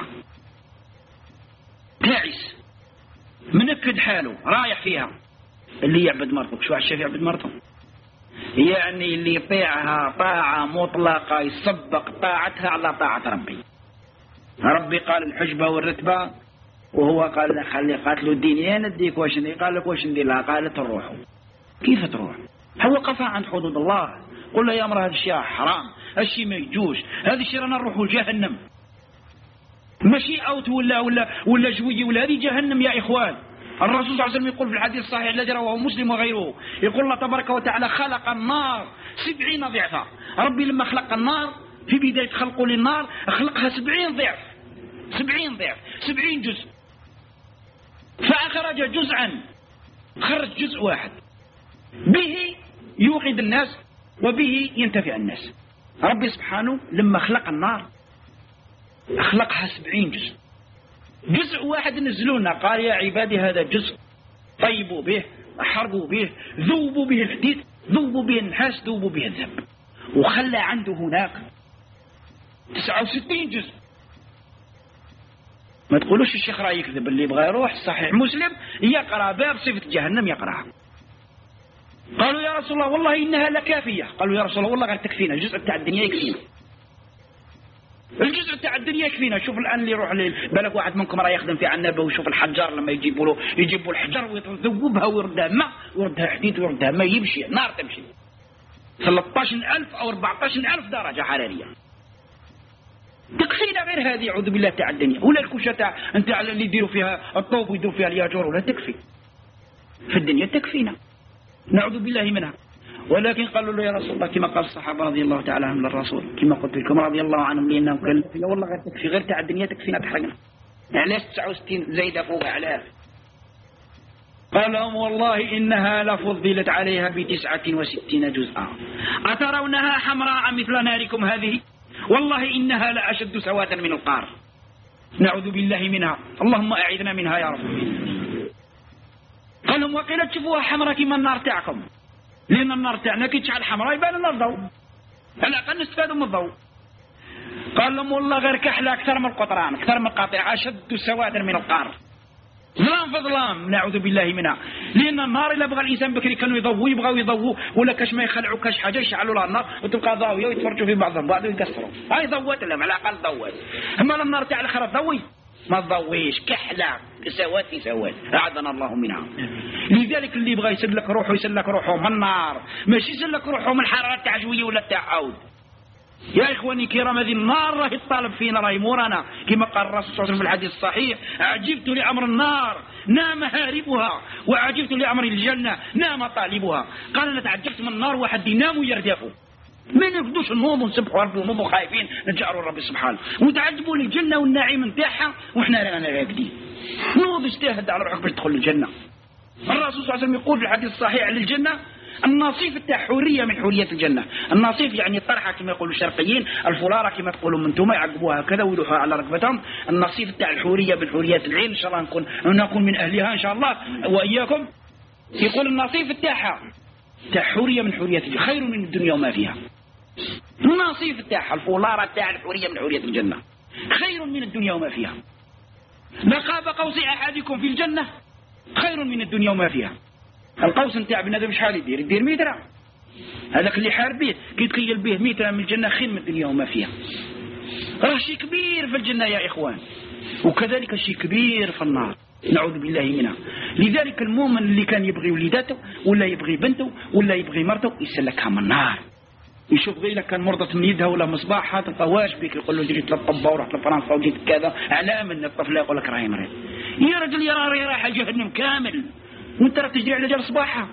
تعس منكد حاله رايح فيها. اللي يعبد مرته، شو عشان يعبد مرته؟ يعني اللي يطيعها طاعة مطلقة يسبق طاعتها على طاعة ربي. ربي قال الحجبة والرتبة وهو قال له خلي قاتلوا الدينين نديك واش ندير. قال لك واش ندير لها؟ قالت تروحوا. كيف تروح؟ هو وقفها عند حدود الله. قل له يا امرأة هذا الشيء حرام، هالشيء ما يجوش، هذا الشيء رانا نروحوا لجهنم، ماشي اوت ولا ولا ولا جوي ولا هذه جهنم يا اخوان. الرسول صلى الله عليه وسلم يقول في الحديث الصحيح الذي رواه مسلم وغيره، يقول الله تبارك وتعالى خلق النار سبعين ضعفا. ربي لما خلق النار في بداية خلقه للنار خلقها سبعين ضعف، سبعين ضعف، سبعين جزء. فأخرج جزءا، خرج جزء واحد به يوقد الناس وبه ينتفع الناس. ربي سبحانه لما خلق النار أخلقها سبعين جزء، جزء واحد نزلونا قال يا عبادي هذا جزء طيبوا به، أحرقوا به، ذوبوا به الحديد، ذوبوا به النحاس، ذوبوا به الذهب. وخلى عنده هناك تسعة وستين جزء. ما تقولوش الشيخ راه يكذب، اللي يبغى يروح صحيح مسلم يقرأ باب صفة جهنم يقرأها. قالوا يا رسول الله والله إنها لكافية. قالوا يا رسول الله والله غير تكفينا، الجزء بتاع الدنيا يكفينا، الجزء بتاع الدنيا يكفينا. شوف الآن اللي يروح بالك واحد منكم راه يخدم في عنابه ويشوف الحجار لما يجيبوا له يجيبوا الحجر ويذوبها ويردها ماء ويردها حديد ويردها ماء، يمشي نار تمشي ثلاثة عشر ألف أو أربعة عشر ألف درجة حرارية. تكفينا غير هذه أعوذ بالله تاع الدنيا. ولا الكوشة تاع انت اللي يديروا فيها الطوب ويديروا فيها الياجور ولا تكفي في الدنيا، تكفينا نعوذ بالله منها. ولكن قالوا له يا رسول الله كما قال الصحابة رضي الله تعالى عنهم للرسول كما قلت لكم رضي الله عنهم لأنهم قالوا لا والله غير تكفي، غير تاع الدنيا تكفينا تحرقنا. علاش تسعة وستين زايدة فوق علاش؟ قال لهم والله إنها لفضلت عليها بتسعة وستين جزءا أترونها حمراء مثل ناركم هذه؟ والله إنها لأشد سوادا من القار. نعوذ بالله منها، اللهم أعذنا منها يا رب. قال لهم وقيل تشوفوها حمراء كما النار تاعكم، لأن النار تاعنا كي تشعل حمراء يبان لنا الضوء، على الأقل نستفادوا من الضوء. قال لهم والله غير كحلة أكثر من القطران، أكثر من القاطع، أشد سوادا من القار، ظلام فظلام نعوذ بالله منها. لأن النار إلا بغى الإنسان بكري كانوا يضووا يبغوا يضووا ولا كاش ما يخلعوا كاش حاجة يشعلوا لها النار وتبقى ضاوية ويتفرجوا في بعضهم بعض ويكسروا. هاي ضوت لهم على الأقل ضوت. أما النار تاع الآخرة تضوي ما تضويش، كحلة سواد في سواد أعاذنا الله منها. لذلك اللي يبغى يسلك روحه يسلك روحه من النار، ماشي يسلك روحه من الحرارة تاع جوية ولا تاع عود. يا إخواني الكرام هذه النار راهي الطالب فينا راهي مورانا كما قال الرسول صلى الله عليه وسلم في الحديث الصحيح عجبت لأمر النار نام هاربها وعجبت لأمر الجنة نام طالبها. قال أنا تعجبت من النار واحد ينام ويردفوا، ما نفدوش النوم ونسبحوا ربي ونوموا خايفين نجعلوا ربي سبحانه، وتعجبوا للجنة والنعيم نتاعها وإحنا رانا راقدين نوض اجتهد على روحك باش تدخل الجنة. الرسول صلى الله عليه وسلم يقول في الحديث الصحيح للجنة النصيف تاع حورية من حورية الجنة. النصيف يعني الطرحة كما يقولوا الشرقيين، الفلارة كما تقولوا من انتم يعقبوها هكذا ويلوحوها على ركبتهم. النصيف تاع الحورية من حورية العين، ان شاء الله نكون نكون من اهلها ان شاء الله واياكم. يقول النصيف تاعها تاع حورية من حورية الجنة خير من الدنيا وما فيها. النصيف تاعها الفلارة تاع الحورية من حورية الجنة خير من الدنيا وما فيها. لقاب قوس احدكم في الجنة خير من الدنيا وما فيها. القوس نتاع بنادم شحال يدير؟ يدير متر. هذاك اللي حارب به كي تخيل به متر من الجنة خير من الدنيا وما فيها. راه شيء كبير في الجنة يا إخوان، وكذلك شيء كبير في النار نعوذ بالله منها. لذلك المؤمن اللي كان يبغي وليداته ولا يبغي بنته ولا يبغي مرته يسلكها من النار. يشوف غير كان مرضت من يدها ولا مصباحها تلقى واش بك يقول له جريت للطبة ورحت لفرنسا وجيت كذا على من الطفل يقول لك راهي مريض. يا رجل يا راهي رايحة جهنم كامل وانت راك تجري على جال صباحها.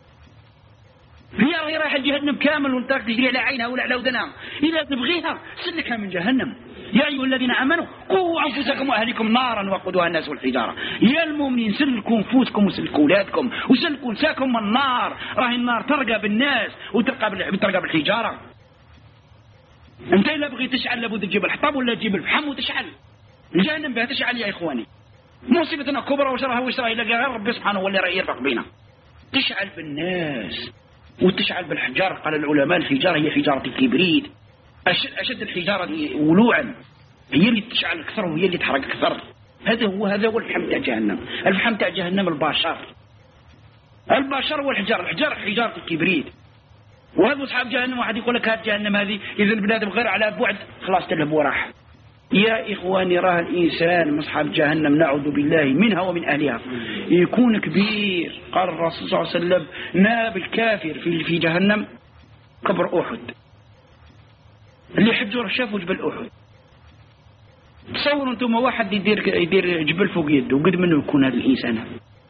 هي راهي رايحة جهنم كامل وانت راك تجري على عينها ولا على ودنها. إذا تبغيها سلكها من جهنم. يا أيها الذين آمنوا قوا أنفسكم وأهلكم نارا وقودها الناس والحجارة. يا المؤمنين سلكوا نفوسكم وسلكوا أولادكم وسلكوا نساكم من النار. راهي النار ترقى بالناس وترقى ترقى بالحجارة. انت إلا بغي تشعل لابد تجيب الحطب ولا تجيب الفحم وتشعل. الجهنم بها تشعل يا إخواني. مصيبتنا كبرى وشرها وشرها إلا غير ربي سبحانه واللي راه يرفق بينا. تشعل بالناس وتشعل بالحجار. قال العلماء الحجارة هي حجارة الكبريت، أشد, أشد الحجارة ولوعا، هي اللي تشعل أكثر وهي اللي تحرق أكثر. هذا هو هذا هو الفحم تاع جهنم. الفحم تاع جهنم البشر، البشر والحجار. الحجار حجارة الكبريت. وهذا أصحاب جهنم واحد يقول لك هات جهنم هذه إذا البنادم غير على بعد خلاص تلهب وراح يا إخواني راه الإنسان مصحب جهنم نعوذ بالله منها ومن أهلها يكون كبير. قال الرسول صلى الله عليه وسلم ناب الكافر في في جهنم قبر أحد. اللي حجوا شافوا جبل أحد. تصوروا انتم واحد يدير يدير جبل فوق يده وقد منه يكون هذا الإنسان.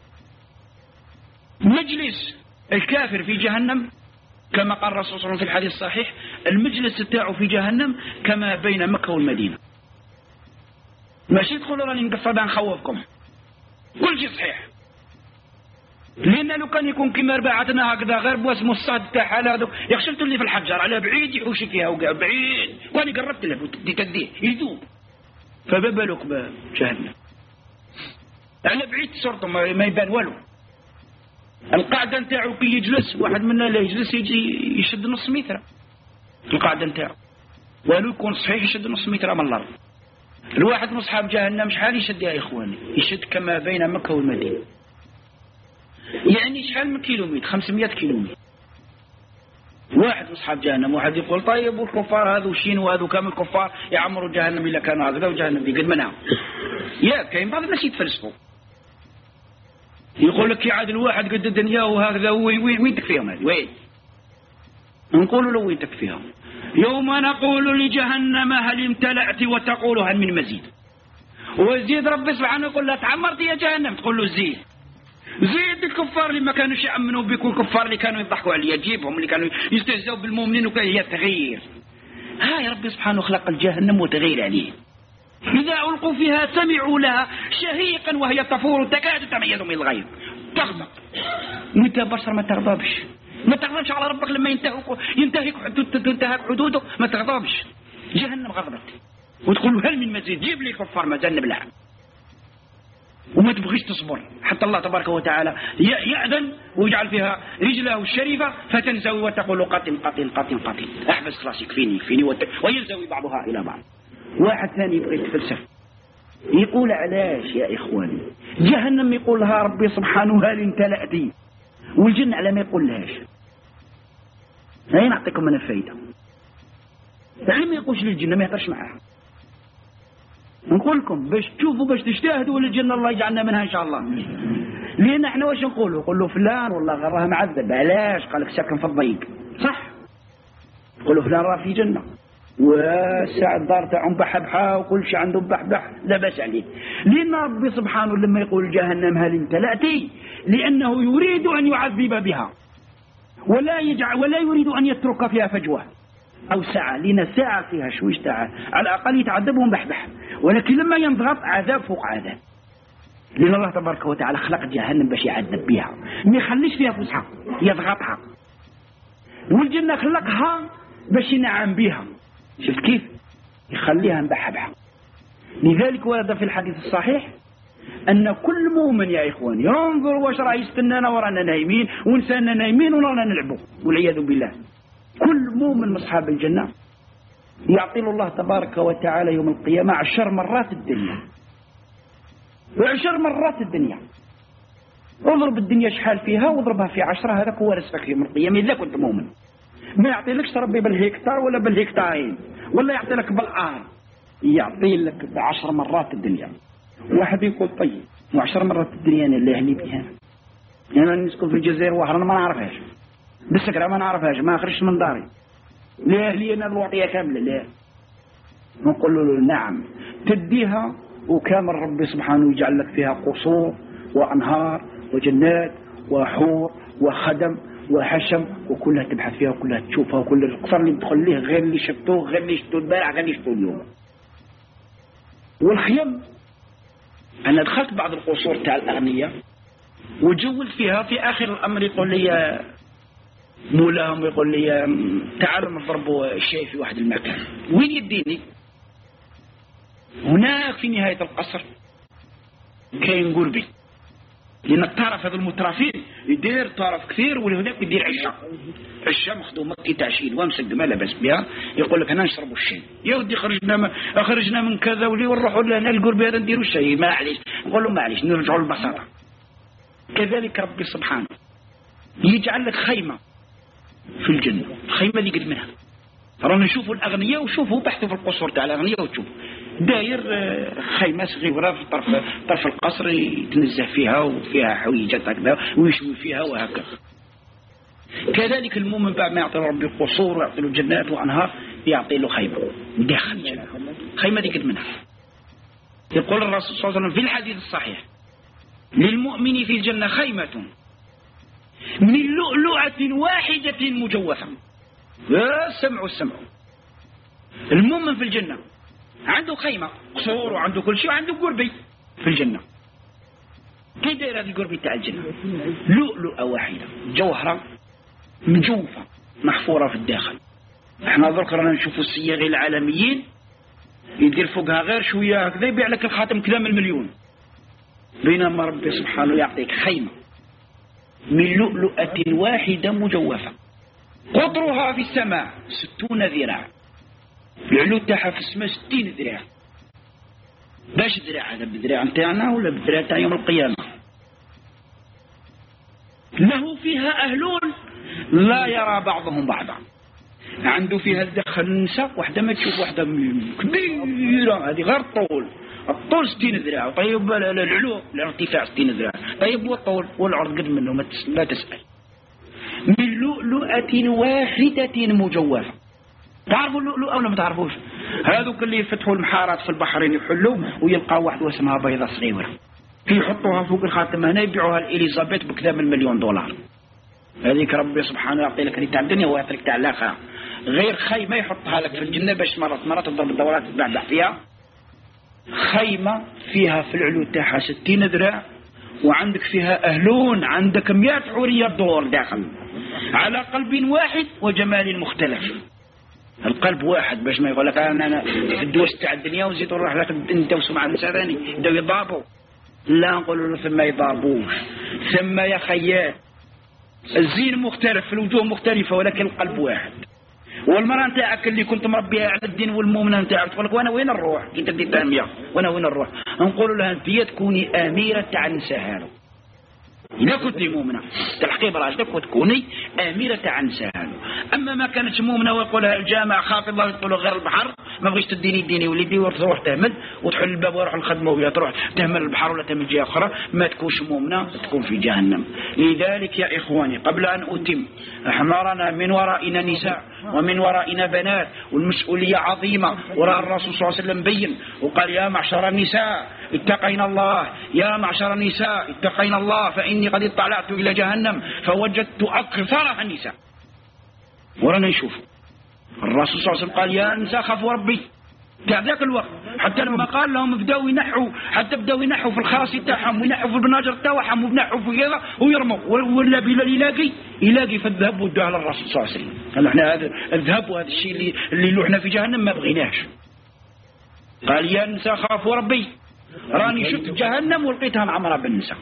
مجلس الكافر في جهنم كما قال الرسول صلى الله عليه وسلم في الحديث الصحيح المجلس بتاعه في جهنم كما بين مكة والمدينة. ماشي تقولوا راني نقصد نخوفكم كل شيء صحيح، لأن لو كان يكون كما رباعتنا هكذا غير بواسمو الصاد تاع هذا يخشلتوا اللي في الحجر على بعيد يحوش فيها وقع بعيد وأنا قربت له ودي تديه يذوب. فما بالك بجهنم على بعيد صرته ما يبان والو. القاعدة نتاعو كي يجلس واحد منا لا يجلس يجي يشد نص متر القاعدة نتاعو والو يكون صحيح يشد نص متر من الأرض. الواحد من أصحاب جهنم شحال يشد يا إخواني؟ يشد كما بين مكة والمدينة، يعني شحال من كيلومتر؟ خمسمائة كيلومتر. واحد من أصحاب جهنم واحد يقول طيب والكفار هذو شين وهذو كامل كفار يعمروا جهنم إلا كانوا هكذا وجهنم دي قد منها. يا كاين بعض الناس يتفلسفوا يقول لك يعاد الواحد قد الدنيا وهكذا وين وين تكفيهم هذه وين؟ نقولوا له وين تكفيهم؟ يوم نقول لجهنم هل امتلأت وتقول هل من مزيد. وزيد ربي سبحانه يقول لها تعمرت يا جهنم تقول له زيد زيد. الكفار اللي ما كانوش يأمنوا بك والكفار اللي كانوا يضحكوا عليها جيبهم اللي كانوا يستهزئوا بالمؤمنين وكان هي تغيير. هاي ربي سبحانه خلق الجهنم وتغير عليه. إذا ألقوا فيها سمعوا لها شهيقا وهي تفور تكاد تميز من الغيظ تغضب. وانت بشر ما تغضبش ما تغضبش على ربك لما ينتهك ينتهك تنتهك حدوده ما تغضبش. جهنم غضبت وتقول هل من مزيد جيب لي كفار ما جنب لها وما تبغيش تصبر حتى الله تبارك وتعالى يأذن ويجعل فيها رجله الشريفة فتنزوي وتقول قتل قتل قتل قتل أحبس خلاص يكفيني يكفيني وينزوي بعضها إلى بعض. واحد ثاني يبغي يتفلسف يقول علاش يا إخواني جهنم يقول لها ربي سبحانه هل امتلأتي والجنة على ما يقول لهاش. هاي نعطيكم من الفايدة. يعني ما يقولش للجنة ما يهدرش معها. نقول لكم باش تشوفوا باش تجتهدوا للجنة الله يجعلنا منها إن شاء الله. لأن احنا واش نقولوا نقول له فلان والله غراه معذب علاش قالك ساكن في الضيق صح. نقولوا فلان راه في جنة والساعة الدار تاعهم بحبحة وكل شيء عنده بحبح لا بأس عليه. لأن ربي سبحانه لما يقول جهنم هل امتلأتي لأنه يريد أن يعذب بها ولا يجعل ولا يريد أن يترك فيها فجوة أو ساعة. لأن ساعة فيها شويش تاع على الأقل يتعذبهم بحبح ولكن لما ينضغط عذاب فوق عذاب. لأن الله تبارك وتعالى خلق جهنم باش يعذب بها ما يخليش فيها فسحة يضغطها. والجنة خلقها باش ينعم بها شفت كيف يخليها مبحبحة. لذلك ورد في الحديث الصحيح أن كل مؤمن يا إخواني ينظر واش راه يستنانا ورانا نايمين ونسانا نايمين ورانا نلعبوا والعياذ بالله. كل مؤمن من أصحاب الجنة يعطي الله تبارك وتعالى يوم القيامة عشر مرات الدنيا وعشر مرات الدنيا. اضرب الدنيا شحال فيها واضربها في عشرة هذاك هو رزقك يوم القيامة إذا كنت مؤمن. ما يعطي لكش ربي بالهكتار ولا بالهكتارين ولا يعطي لك بالآن يعطي لك بعشر مرات الدنيا. واحد يقول طيب وعشر مرات الدنيا أنا اللي أهلي بها أنا نسكن في الجزائر وحرنا ما نعرفهاش بالسكرة ما نعرفهاش ما خرجت من داري لا أهلي أنا الوطية كاملة لا. نقول له نعم تديها وكامل ربي سبحانه يجعل لك فيها قصور وأنهار وجنات وحور وخدم وحشم وكلها تبحث فيها وكلها تشوفها وكل القصر اللي تدخل ليه غير اللي شفتوه غير اللي شفتوه البارح غير اللي شفتوه اليوم. والخيم أنا دخلت بعض القصور تاع الأغنياء وجولت فيها في آخر الأمر يقول لي مولاهم يقول لي تعالوا نضربوا الشاي في واحد المكان. وين يديني؟ هناك في نهاية القصر كاين قربي لأن الطرف هذا المترفين يدير طرف كثير ولهناك يدير عشاء عشاء مخدومة كي تعشين وامسك ما لبس بها يقول لك أنا نشربوا الشاي يا ودي خرجنا ما خرجنا من كذا ولي ونروحوا لهنا القربي هذا نديروا الشاي ما عليش نقول له ما عليش نرجعوا للبساطة. كذلك ربي سبحانه يجعل لك خيمة في الجنة الخيمة اللي قد منها رانا نشوفوا الأغنياء وشوفوا بحثوا في القصور تاع الأغنياء وتشوفوا داير خيمة صغيرة في طرف طرف القصر يتنزه فيها وفيها حويجات هكذا ويشوي فيها وهكذا. كذلك المؤمن بعد ما يعطي ربي قصور ويعطي له جنات وأنهار يعطي له خيمة داخل الجنة. خيمة دي قد منها. يقول الرسول صلى الله عليه وسلم في الحديث الصحيح للمؤمن في الجنة خيمة من لؤلؤة واحدة مجوفة. يا سمعوا السمع. المؤمن في الجنة عنده خيمة قصور وعنده كل شيء وعنده قربي في الجنة. كيف داير هذه القربي تاع الجنة؟ لؤلؤة واحدة جوهرة مجوفة محفورة في الداخل. احنا ذكرنا نشوفوا الصياغ العالميين يدير فوقها غير شوية هكذا يبيع لك الخاتم كلام المليون، بينما ربي سبحانه يعطيك خيمة من لؤلؤة واحدة مجوفة قطرها في السماء ستون ذراع. العلو تاعها في السماء ستين ذراع. باش ذراع هذا بذراع نتاعنا ولا بذراع تاع يوم القيامة؟ له فيها أهلون لا يرى بعضهم بعضا. عنده فيها الدخل النساء واحدة ما تشوف واحدة كبيرة هذه غير طول الطول ستين ذراع. طيب العلو الارتفاع ستين ذراع. طيب والطول والعرض قد منه ما لا تسأل. من لؤلؤة واحدة مجوفة. تعرفوا اللؤلؤة ولا ما تعرفوش؟ هذوك اللي يفتحوا المحارات في البحرين يحلوا ويلقاوا واحدة اسمها بيضة صغيرة يحطوها فوق الخاتم هنا يبيعوها لإليزابيث بكذا من مليون دولار. هذيك ربي سبحانه يعطي لك تاع الدنيا ويعطي لك تاع الآخرة. غير خيمة يحطها لك في الجنة باش مرات مرات تضرب الدورات تبعبع فيها. خيمة فيها في العلو تاعها ستين ذراع وعندك فيها أهلون عندك مئة حورية دور داخل على قلب واحد وجمال مختلف. القلب واحد باش ما يقول لك انا انا في الدوس تاع الدنيا وزيد نروح لك انت وسمع النساء ثاني بداو يضاربوا. لا نقولوا له ثم يضاربوش ثم يا خيال الزين مختلف في الوجوه مختلفة ولكن القلب واحد. والمرأة نتاعك اللي كنت مربيها على الدين والمؤمنة نتاعك تقول لك وانا وين نروح كي تدي تامية وانا وين نروح؟ نقولوا لها انت تكوني اميرة تاع النساء هذو. إذا كنت مؤمنة تلحقي براجلك وتكوني أميرة عن سهل. أما ما كانتش مؤمنة ويقولها الجامع خافضة ويقولوا غير البحر ما بغيش تديني ديني وليدي وتروح تهمل وتحل الباب ويروح الخدمة وهي تروح تهمل البحر ولا تهمل جهة أخرى ما تكونش مؤمنة تكون في جهنم. لذلك يا إخواني قبل أن أتم احنا رانا من ورائنا نساء ومن ورائنا بنات والمسؤولية عظيمة. وراء الرسول صلى الله عليه وسلم بين وقال يا معشر النساء اتقين الله يا معشر النساء اتقين الله فإني قد اطلعت إلى جهنم فوجدت أكثرها النساء. ورانا نشوف الرسول صلى الله عليه وسلم قال يا نساء خافوا ربي تاع ذاك الوقت حتى لما قال لهم بداوا ينحوا حتى بداوا ينحوا في الخاصي تاعهم وينحوا في البناجر تاعهم وينحوا في كذا ويرموا ولا بلا يلاقي يلاقي في الذهب ودوه على الرسول صلى الله عليه وسلم. قال احنا هذا الذهب وهذا الشيء اللي اللي لوحنا في جهنم ما بغيناش. قال يا نساء خافوا ربي راني شفت جهنم ولقيتها معمرة بالنساء.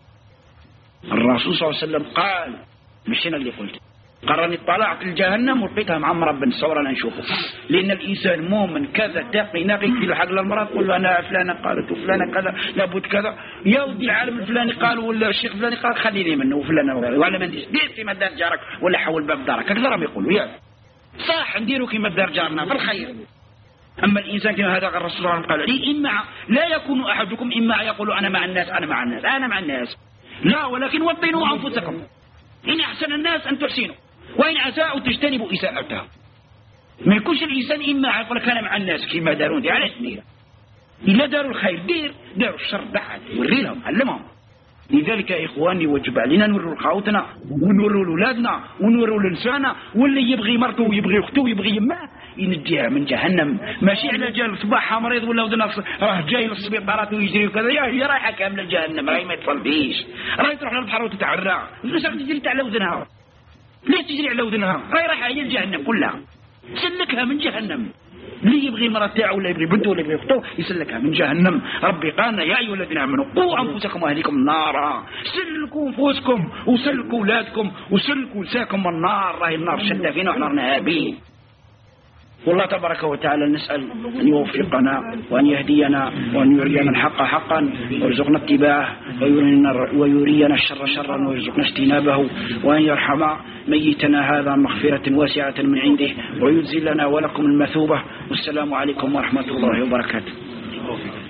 الرسول صلى الله عليه وسلم قال مش أنا اللي قلت قال راني طلعت الجهنم ولقيتها معمرة بالنساء ورانا نشوفه. لأن الإنسان مؤمن كذا تقي نقي في الحق للمرأة تقول له أنا فلانة قالت وفلانة كذا لابد كذا يا ودي العالم الفلاني قال ولا الشيخ الفلاني قال خليني منه وفلانة ولا ما نديش دير كيما دار جارك ولا حول باب دارك هكذا راهم يقولوا يا صح نديروا كيما دار جارنا في الخير. أما الإنسان كما هذا الرسول صلى الله عليه وسلم قال لي إما لا يكون أحدكم إما يقول أنا مع الناس أنا مع الناس أنا مع الناس لا ولكن وطنوا أنفسكم إن أحسن الناس أن تحسنوا وإن أساءوا تجتنبوا إساءتها. ما يكونش الإنسان إما يقول لك أنا مع الناس كما دارون دي على سنية إلا داروا الخير دير داروا الشر بعد وري لهم علمهم. لذلك يا إخواني وجب علينا نوروا لخاوتنا ونوروا لأولادنا ونوروا لنسانا واللي يبغي مرته ويبغي أخته ويبغي يماه ينجيها من جهنم. ماشي على جال صباحها مريض ولا ودنا راه جاي للسبيطارات ويجري وكذا يا هي رايحة كاملة جهنم راهي ما تصليش راهي تروح للبحر وتتعرى ليش تجري على ودنها ليش تجري على ودنها راهي رايحة هي الجهنم كلها سلكها من جهنم. اللي يبغي المرأة تاعه ولا يبغي بنته ولا يبغي أخته يسلكها من جهنم. ربي قالنا يا أيها الذين آمنوا قوا أنفسكم وأهليكم النار سلكوا أنفسكم وسلكوا أولادكم وسلكوا نساكم النار راهي النار شدة فينا وإحنا نهابين. والله تبارك وتعالى نسأل أن يوفقنا وأن يهدينا وأن يرينا الحق حقا ويرزقنا اتباعه ويرينا الشر شرا ويرزقنا اجتنابه وأن يرحم ميتنا هذا مغفرة واسعة من عنده ويجزل لنا ولكم المثوبة. والسلام عليكم ورحمة الله وبركاته. الله فيك.